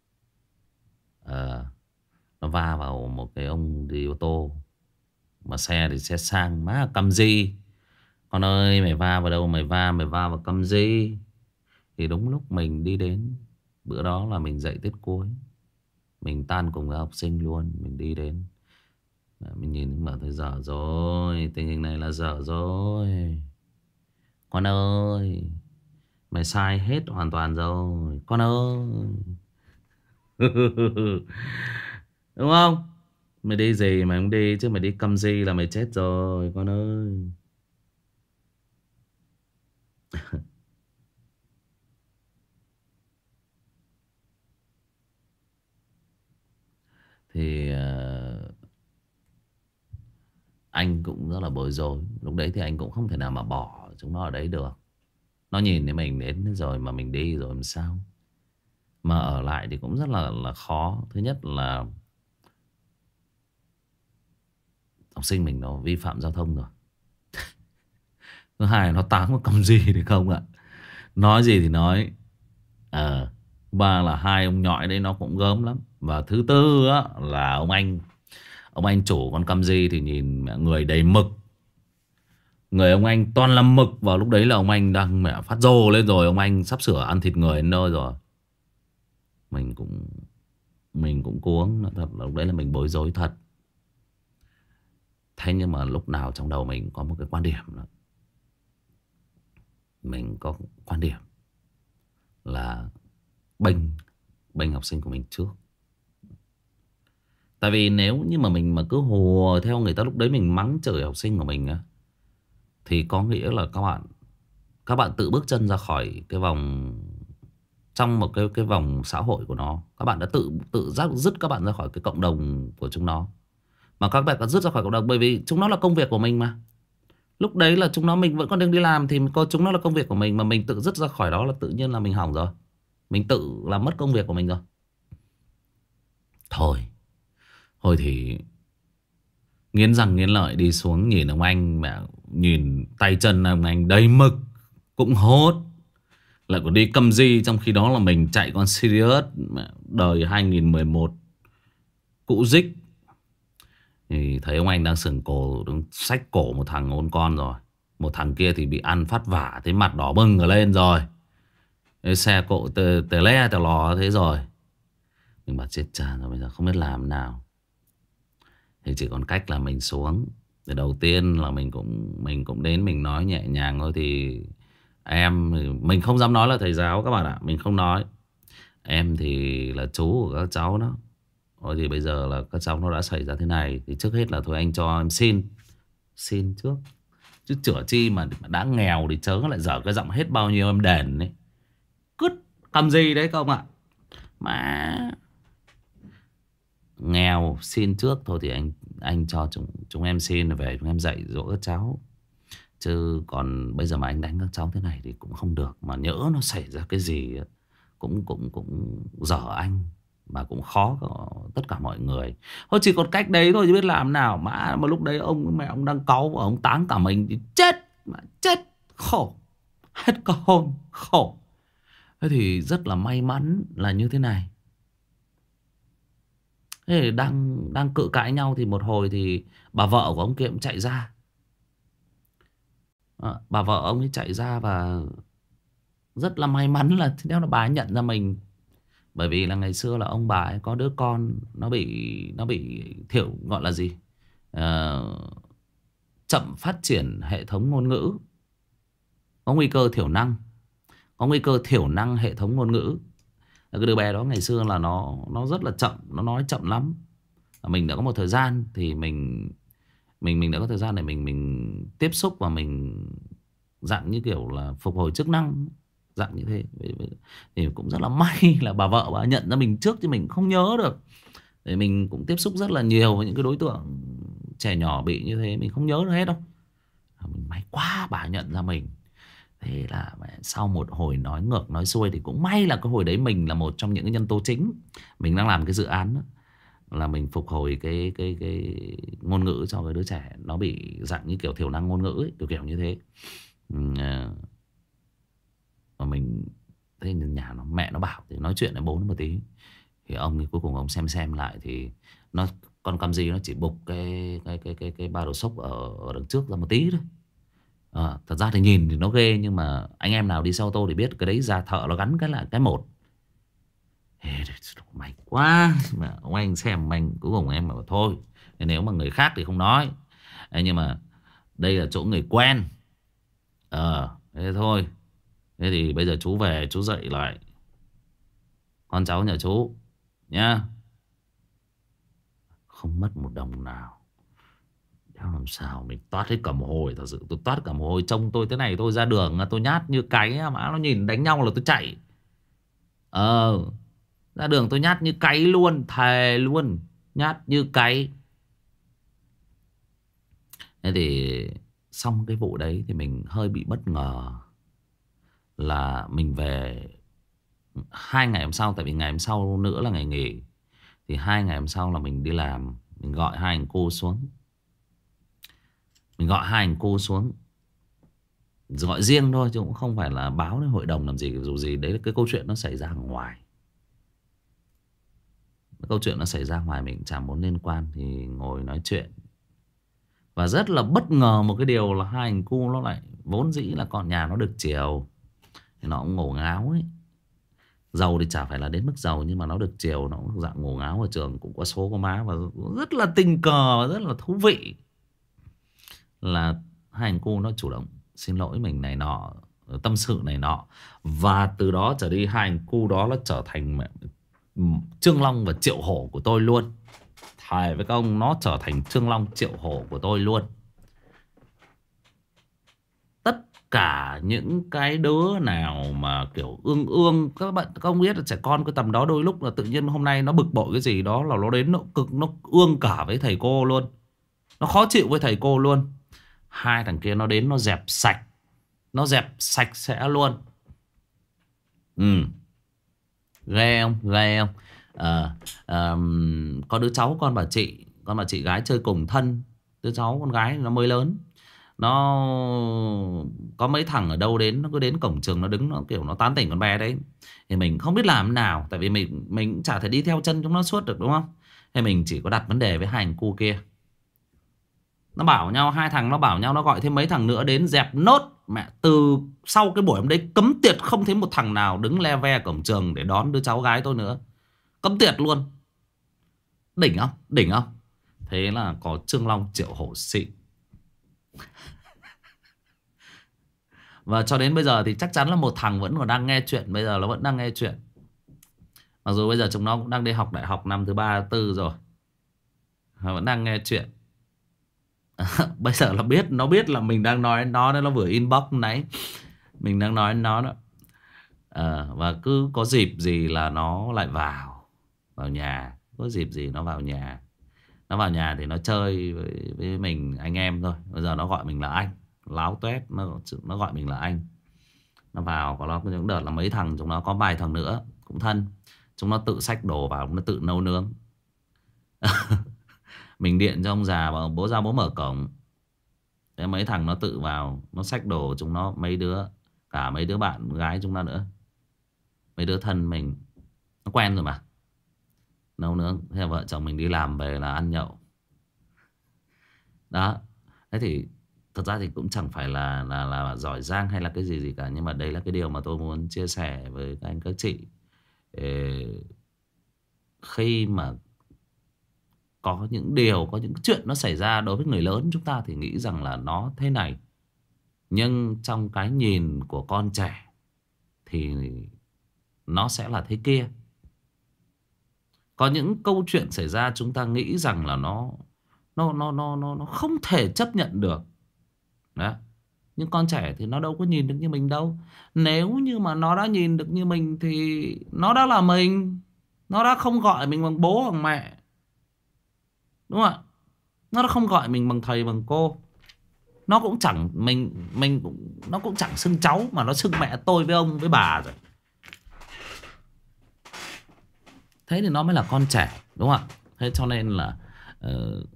À, nó va vào một cái ông đi ô tô. Mà xe thì xe sang, má cầm gì. Con ơi mày va vào đâu, mày va mày va vào cầm gì. Thì đúng lúc mình đi đến, bữa đó là mình dạy tiết cuối, mình tan cùng với học sinh luôn. Mình đi đến, mình nhìn bảo thôi dở rồi, tình hình này là dở rồi. Con ơi, mày sai hết hoàn toàn rồi. Con ơi. Đúng không? Mày đi gì mày không đi, chứ mày đi cầm gì là mày chết rồi. Con ơi. Thì uh, anh cũng rất là bối rối. Lúc đấy thì anh cũng không thể nào mà bỏ chúng nó ở đấy được. Nó nhìn thấy mình đến rồi mà mình đi rồi làm sao. Mà ở lại thì cũng rất là là khó. Thứ nhất là học sinh mình nó vi phạm giao thông rồi. Thứ hai là nó táng có cầm gì thì không ạ. Nói gì thì nói. Ờ. Ba là hai ông nhọi đấy nó cũng gớm lắm. Và thứ tư á, là ông anh Ông anh chủ con căm gì thì nhìn người đầy mực. Người ông anh toàn là mực. Vào lúc đấy là ông anh đang mẹ phát rồ lên rồi. Ông anh sắp sửa ăn thịt người đến nơi rồi. Mình cũng Mình cũng cuống. Thật là lúc đấy là mình bối rối thật. Thế nhưng mà lúc nào trong đầu mình có một cái quan điểm đó. Mình có quan điểm là bênh Bênh học sinh của mình trước. Tại vì nếu như mà mình mà cứ hùa theo người ta, lúc đấy mình mắng chửi học sinh của mình á, thì có nghĩa là các bạn Các bạn tự bước chân ra khỏi cái vòng, trong một cái cái vòng xã hội của nó. Các bạn đã tự tự dắt dứt các bạn ra khỏi cái cộng đồng của chúng nó. Mà các bạn đã dứt ra khỏi cộng đồng bởi vì chúng nó là công việc của mình mà. Lúc đấy là chúng nó, mình vẫn còn đang đi làm thì có chúng nó là công việc của mình. Mà mình tự dứt ra khỏi đó là tự nhiên là mình hỏng rồi. Mình tự làm mất công việc của mình rồi. Thôi Thôi thì nghiến răng nghiến lợi đi xuống, nhìn ông anh mẹ, nhìn tay chân ông anh đầy mực cũng hốt, lại còn đi cầm di. Trong khi đó là mình chạy con Sirius đời hai nghìn mười một cũ dích. Thì thấy ông anh đang sừng cổ, đang xách cổ một thằng ôn con rồi. Một thằng kia thì bị ăn phát vả, thấy mặt đỏ bừng ở lên rồi. Cái xe cộ tè, tè le tè lò thế rồi. Mình bảo chết cha rồi, bây giờ không biết làm nào. Thì chỉ còn cách là mình xuống. Thì đầu tiên là mình cũng Mình cũng đến mình nói nhẹ nhàng thôi. Thì em, mình không dám nói là thầy giáo các bạn ạ. Mình không nói. Em thì là chú của các cháu đó. Thôi thì bây giờ là các cháu nó đã xảy ra thế này, thì trước hết là thôi anh cho em xin Xin trước. Chứ chữa chi mà đã nghèo thì chớ lại dở cái giọng hết bao nhiêu em đền ấy. Cứt cầm gì đấy không ạ. Mà nghèo xin trước thôi thì anh anh cho chúng chúng em xin về, chúng em dạy dỗ các cháu. Chứ còn bây giờ mà anh đánh các cháu thế này thì cũng không được. Mà nhỡ nó xảy ra cái gì cũng cũng cũng dở anh, mà cũng khó có tất cả mọi người. Thôi chỉ còn cách đấy thôi chứ biết làm nào. Mà mà lúc đấy ông mẹ ông đang cáu và ông táng cả mình thì chết mà chết, khổ hết cả hồn, khổ. Thế thì rất là may mắn là như thế này. Thế thì đang đang cự cãi nhau thì một hồi thì bà vợ của ông kia cũng chạy ra. À, bà vợ ông ấy chạy ra và rất là may mắn là thế, là bà ấy nhận ra mình. Bởi vì là ngày xưa là ông bà ấy có đứa con nó bị nó bị thiểu, gọi là gì, à, chậm phát triển hệ thống ngôn ngữ, có nguy cơ thiểu năng, có nguy cơ thiểu năng hệ thống ngôn ngữ. Cái đứa bé đó ngày xưa là nó nó rất là chậm, nó nói chậm lắm. Mình đã có một thời gian thì mình mình mình đã có thời gian để mình mình tiếp xúc và mình dạng như kiểu là phục hồi chức năng, dạng như thế. Thì cũng rất là may là bà vợ bà nhận ra mình trước chứ mình không nhớ được. Để mình cũng tiếp xúc rất là nhiều với những cái đối tượng trẻ nhỏ bị như thế, mình không nhớ được hết đâu. Mình may quá bà nhận ra mình. Thế là sau một hồi nói ngược nói xuôi thì cũng may là cái hồi đấy mình là một trong những cái nhân tố chính. Mình đang làm cái dự án đó, là mình phục hồi cái cái cái ngôn ngữ cho cái đứa trẻ nó bị dạng như kiểu thiểu năng ngôn ngữ ấy, kiểu kiểu như thế. Và mình thế nhà nó mẹ nó bảo thì nói chuyện với bố nó một tí. Thì ông thì cuối cùng ông xem xem lại thì nó con cam gì nó chỉ bục cái cái cái cái cái ba đồ sốc ở, ở đằng trước ra một tí thôi. À, thật ra thì nhìn thì nó ghê nhưng mà anh em nào đi xe ô tô thì biết cái đấy ra thợ nó gắn cái lại cái một. Ê, mày quá mà ông anh xem mình cuối cùng em bảo thôi, nếu mà người khác thì không nói. Ê, nhưng mà đây là chỗ người quen. Ờ thế thôi. Thế thì bây giờ chú về chú dạy lại con cháu nhà chú nhá. Không mất một đồng nào. Đéo làm sao mình toát hết cả mồ hôi. Thật sự tôi toát cả mồ hôi. Trông tôi thế này tôi ra đường tôi nhát như cái mà nó nhìn đánh nhau là tôi chạy. Ờ ra đường tôi nhát như cái luôn. Thề luôn. Nhát như cái. Thế thì xong cái vụ đấy thì mình hơi bị bất ngờ. Là mình về hai ngày hôm sau. Tại vì ngày hôm sau nữa là ngày nghỉ. Thì hai ngày hôm sau là mình đi làm. Mình gọi hai anh cô xuống. Mình gọi hai anh cô xuống. Gọi riêng thôi chứ cũng không phải là báo đến hội đồng làm gì. Dù gì đấy là cái câu chuyện nó xảy ra ở ngoài. Cái câu chuyện nó xảy ra ngoài mình chẳng muốn liên quan. Thì ngồi nói chuyện. Và rất là bất ngờ một cái điều là hai anh cu nó lại vốn dĩ là con nhà nó được chiều. Thì nó cũng ngổ ngáo ấy. Giàu thì chả phải là đến mức giàu, nhưng mà nó được chiều, nó cũng dạng ngổ ngáo ở trường, cũng có số có má và rất là tình cờ và rất là thú vị. Là hai anh cô nó chủ động xin lỗi mình này nọ, tâm sự này nọ. Và từ đó trở đi hai anh cô đó nó trở thành Trương Long và Triệu Hổ của tôi luôn. Thề với các ông, nó trở thành Trương Long Triệu Hổ của tôi luôn. Tất cả những cái đứa nào mà kiểu ương ương, các bạn các ông biết là trẻ con cái tầm đó đôi lúc là tự nhiên hôm nay nó bực bội cái gì đó là nó đến nó cực, nó ương cả với thầy cô luôn, nó khó chịu với thầy cô luôn. Hai thằng kia nó đến nó dẹp sạch, nó dẹp sạch sẽ luôn. Ừ, ghê không, ghê không. à, à, Có đứa cháu con bà chị, con bà chị gái chơi cùng thân. Đứa cháu con gái nó mới lớn, nó có mấy thằng ở đâu đến, nó cứ đến cổng trường nó đứng, nó kiểu nó tán tỉnh con bé đấy. Thì mình không biết làm thế nào, tại vì mình mình cũng chả thể đi theo chân chúng nó suốt được đúng không. Thì mình chỉ có đặt vấn đề với hai thằng cu kia. Nó bảo nhau, hai thằng nó bảo nhau nó gọi thêm mấy thằng nữa đến dẹp nốt. Mẹ, từ sau cái buổi hôm đấy cấm tiệt, không thấy một thằng nào đứng le ve cổng trường để đón đứa cháu gái tôi nữa. Cấm tiệt luôn. Đỉnh không, đỉnh không. Thế là có Trương Long Triệu Hổ xịn. Và cho đến bây giờ thì chắc chắn là một thằng vẫn còn đang nghe chuyện. Bây giờ nó vẫn đang nghe chuyện. Mặc dù bây giờ chúng nó cũng đang đi học đại học năm thứ ba, thứ tư rồi. Nó vẫn đang nghe chuyện. Bây giờ là biết, nó biết là mình đang nói nó. Nó vừa inbox nãy mình đang nói nó đó. À, và cứ có dịp gì là nó lại vào Vào nhà. Có dịp gì nó vào nhà. Nó vào nhà thì nó chơi với, với mình anh em thôi. Bây giờ nó gọi mình là anh. Láo tuét, nó, nó gọi mình là anh. Nó vào, có nó có những đợt là mấy thằng, chúng nó có vài thằng nữa cũng thân. Chúng nó tự xách đồ vào, nó tự nấu nướng. Mình điện cho ông già bảo bố ra bố mở cổng. Thế mấy thằng nó tự vào, nó xách đồ chúng nó, mấy đứa, cả mấy đứa bạn gái chúng nó nữa, mấy đứa thân mình, nó quen rồi mà. Nấu nướng. Thế là vợ chồng mình đi làm về là ăn nhậu. Đó. Thế thì thật ra thì cũng chẳng phải là, là, là giỏi giang hay là cái gì gì cả. Nhưng mà đây là cái điều mà tôi muốn chia sẻ với các anh các chị. Ê, khi mà có những điều, có những chuyện nó xảy ra đối với người lớn, chúng ta thì nghĩ rằng là nó thế này. Nhưng trong cái nhìn của con trẻ thì nó sẽ là thế kia. Có những câu chuyện xảy ra chúng ta nghĩ rằng là nó nó nó nó nó nó không thể chấp nhận được. Đó. Nhưng con trẻ thì nó đâu có nhìn được như mình đâu. Nếu như mà nó đã nhìn được như mình thì nó đã là mình. Nó đã không gọi mình bằng bố bằng mẹ. Đúng không ạ? Nó đã không gọi mình bằng thầy bằng cô. Nó cũng chẳng mình mình cũng nó cũng chẳng xưng cháu, mà nó xưng mẹ tôi với ông với bà rồi. Thế thì nó mới là con trẻ, đúng không ạ? Thế cho nên là uh,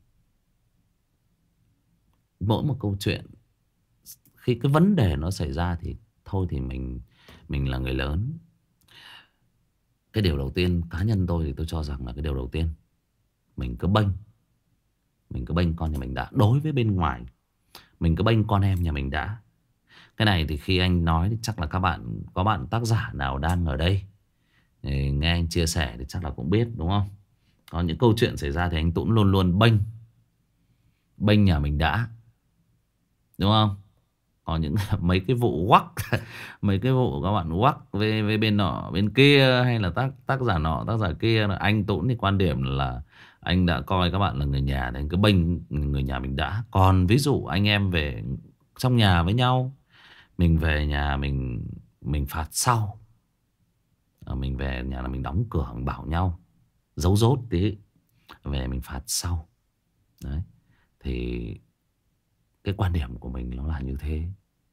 mỗi một câu chuyện khi cái vấn đề nó xảy ra thì thôi thì mình mình là người lớn. Cái điều đầu tiên cá nhân tôi thì tôi cho rằng là cái điều đầu tiên mình cứ bênh mình cứ bênh con nhà mình đã. Đối với bên ngoài mình cứ bênh con em nhà mình đã. Cái này thì khi anh nói thì chắc là các bạn, có bạn tác giả nào đang ở đây thì nghe anh chia sẻ thì chắc là cũng biết, đúng không? Có những câu chuyện xảy ra thì anh Tũng luôn luôn bênh bênh nhà mình đã, đúng không? Có những mấy cái vụ quắc mấy cái vụ các bạn quắc với, với bên nọ bên kia, hay là tác tác giả nọ tác giả kia, anh Tũng thì quan điểm là anh đã coi các bạn là người nhà thì anh cứ bênh người nhà mình đã. Còn ví dụ anh em về trong nhà với nhau, mình về nhà mình mình phạt sau, mình về nhà là mình đóng cửa, mình bảo nhau giấu dốt tí, về mình phạt sau. Đấy. Thì cái quan điểm của mình nó là như thế.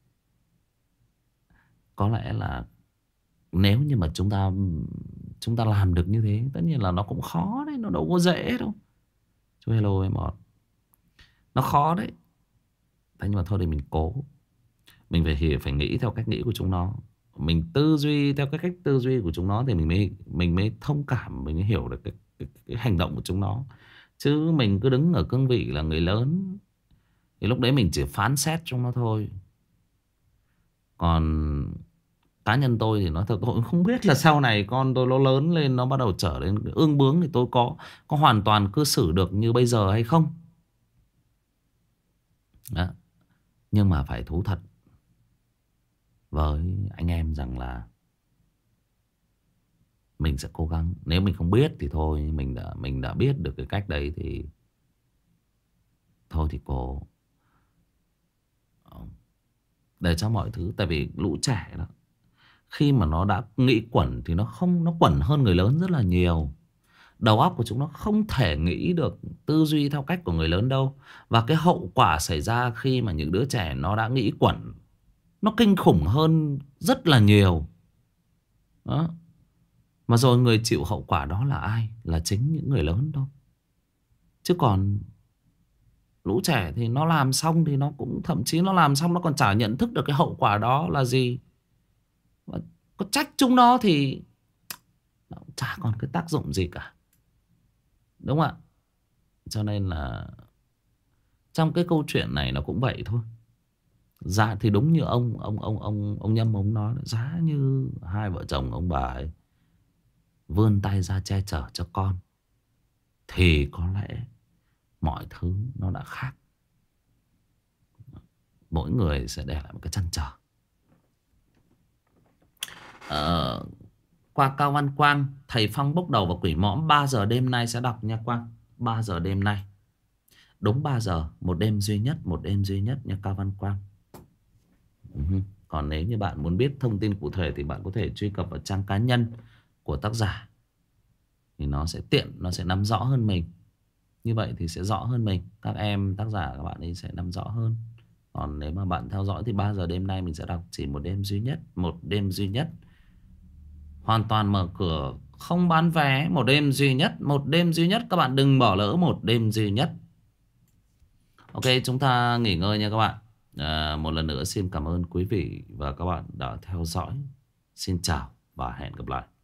Có lẽ là nếu như mà chúng ta chúng ta làm được như thế, tất nhiên là nó cũng khó đấy, nó đâu có dễ đâu. Chú hello em một, nó khó đấy. Thế nhưng mà thôi thì mình cố. Mình phải hiểu, phải nghĩ theo cách nghĩ của chúng nó. Mình tư duy theo cái cách tư duy của chúng nó thì mình mới mình mới thông cảm, mình mới hiểu được cái, cái, cái hành động của chúng nó. Chứ mình cứ đứng ở cương vị là người lớn thì lúc đấy mình chỉ phán xét chúng nó thôi. Còn cá nhân tôi thì nói thật, tôi cũng không biết là sau này con tôi nó lớn lên, nó bắt đầu trở nên ương bướng thì tôi có có hoàn toàn cư xử được như bây giờ hay không. Đó. Nhưng mà phải thú thật với anh em rằng là mình sẽ cố gắng. Nếu mình không biết thì thôi, mình đã mình đã biết được cái cách đấy thì thôi thì cố để cho mọi thứ. Tại vì lũ trẻ đó, khi mà nó đã nghĩ quẩn thì nó không nó quẩn hơn người lớn rất là nhiều. Đầu óc của chúng nó không thể nghĩ được, tư duy theo cách của người lớn đâu. Và cái hậu quả xảy ra khi mà những đứa trẻ nó đã nghĩ quẩn, nó kinh khủng hơn rất là nhiều. Đó. Mà rồi người chịu hậu quả đó là ai? Là chính những người lớn thôi. Chứ còn lũ trẻ thì nó làm xong thì nó cũng, thậm chí nó làm xong nó còn chả nhận thức được cái hậu quả đó là gì. Và có trách chúng nó thì nó cũng chả còn cái tác dụng gì cả. Đúng không ạ? Cho nên là trong cái câu chuyện này nó cũng vậy thôi. Dạ thì đúng như ông ông ông ông ông Nhâm ông nói, giá như hai vợ chồng ông bà ấy vươn tay ra che chở cho con thì có lẽ mọi thứ nó đã khác. Mỗi người sẽ để lại một cái trăn trở. Ờ, qua Cao Văn Quang, thầy Phong bốc đầu vào quỷ mõm ba giờ đêm nay sẽ đọc nha Quang. Ba giờ đêm nay. Đúng ba giờ, một đêm duy nhất, một đêm duy nhất nha Cao Văn Quang. Uh-huh. Còn nếu như bạn muốn biết thông tin cụ thể thì bạn có thể truy cập vào trang cá nhân của tác giả. Thì nó sẽ tiện, nó sẽ nắm rõ hơn mình. Như vậy thì sẽ rõ hơn mình. Các em tác giả các bạn ấy sẽ nắm rõ hơn. Còn nếu mà bạn theo dõi thì ba giờ đêm nay mình sẽ đọc chỉ một đêm duy nhất. Một đêm duy nhất. Hoàn toàn mở cửa, không bán vé. Một đêm duy nhất. Một đêm duy nhất. Các bạn đừng bỏ lỡ một đêm duy nhất. Ok, chúng ta nghỉ ngơi nha các bạn. à, Một lần nữa xin cảm ơn quý vị và các bạn đã theo dõi. Xin chào và hẹn gặp lại.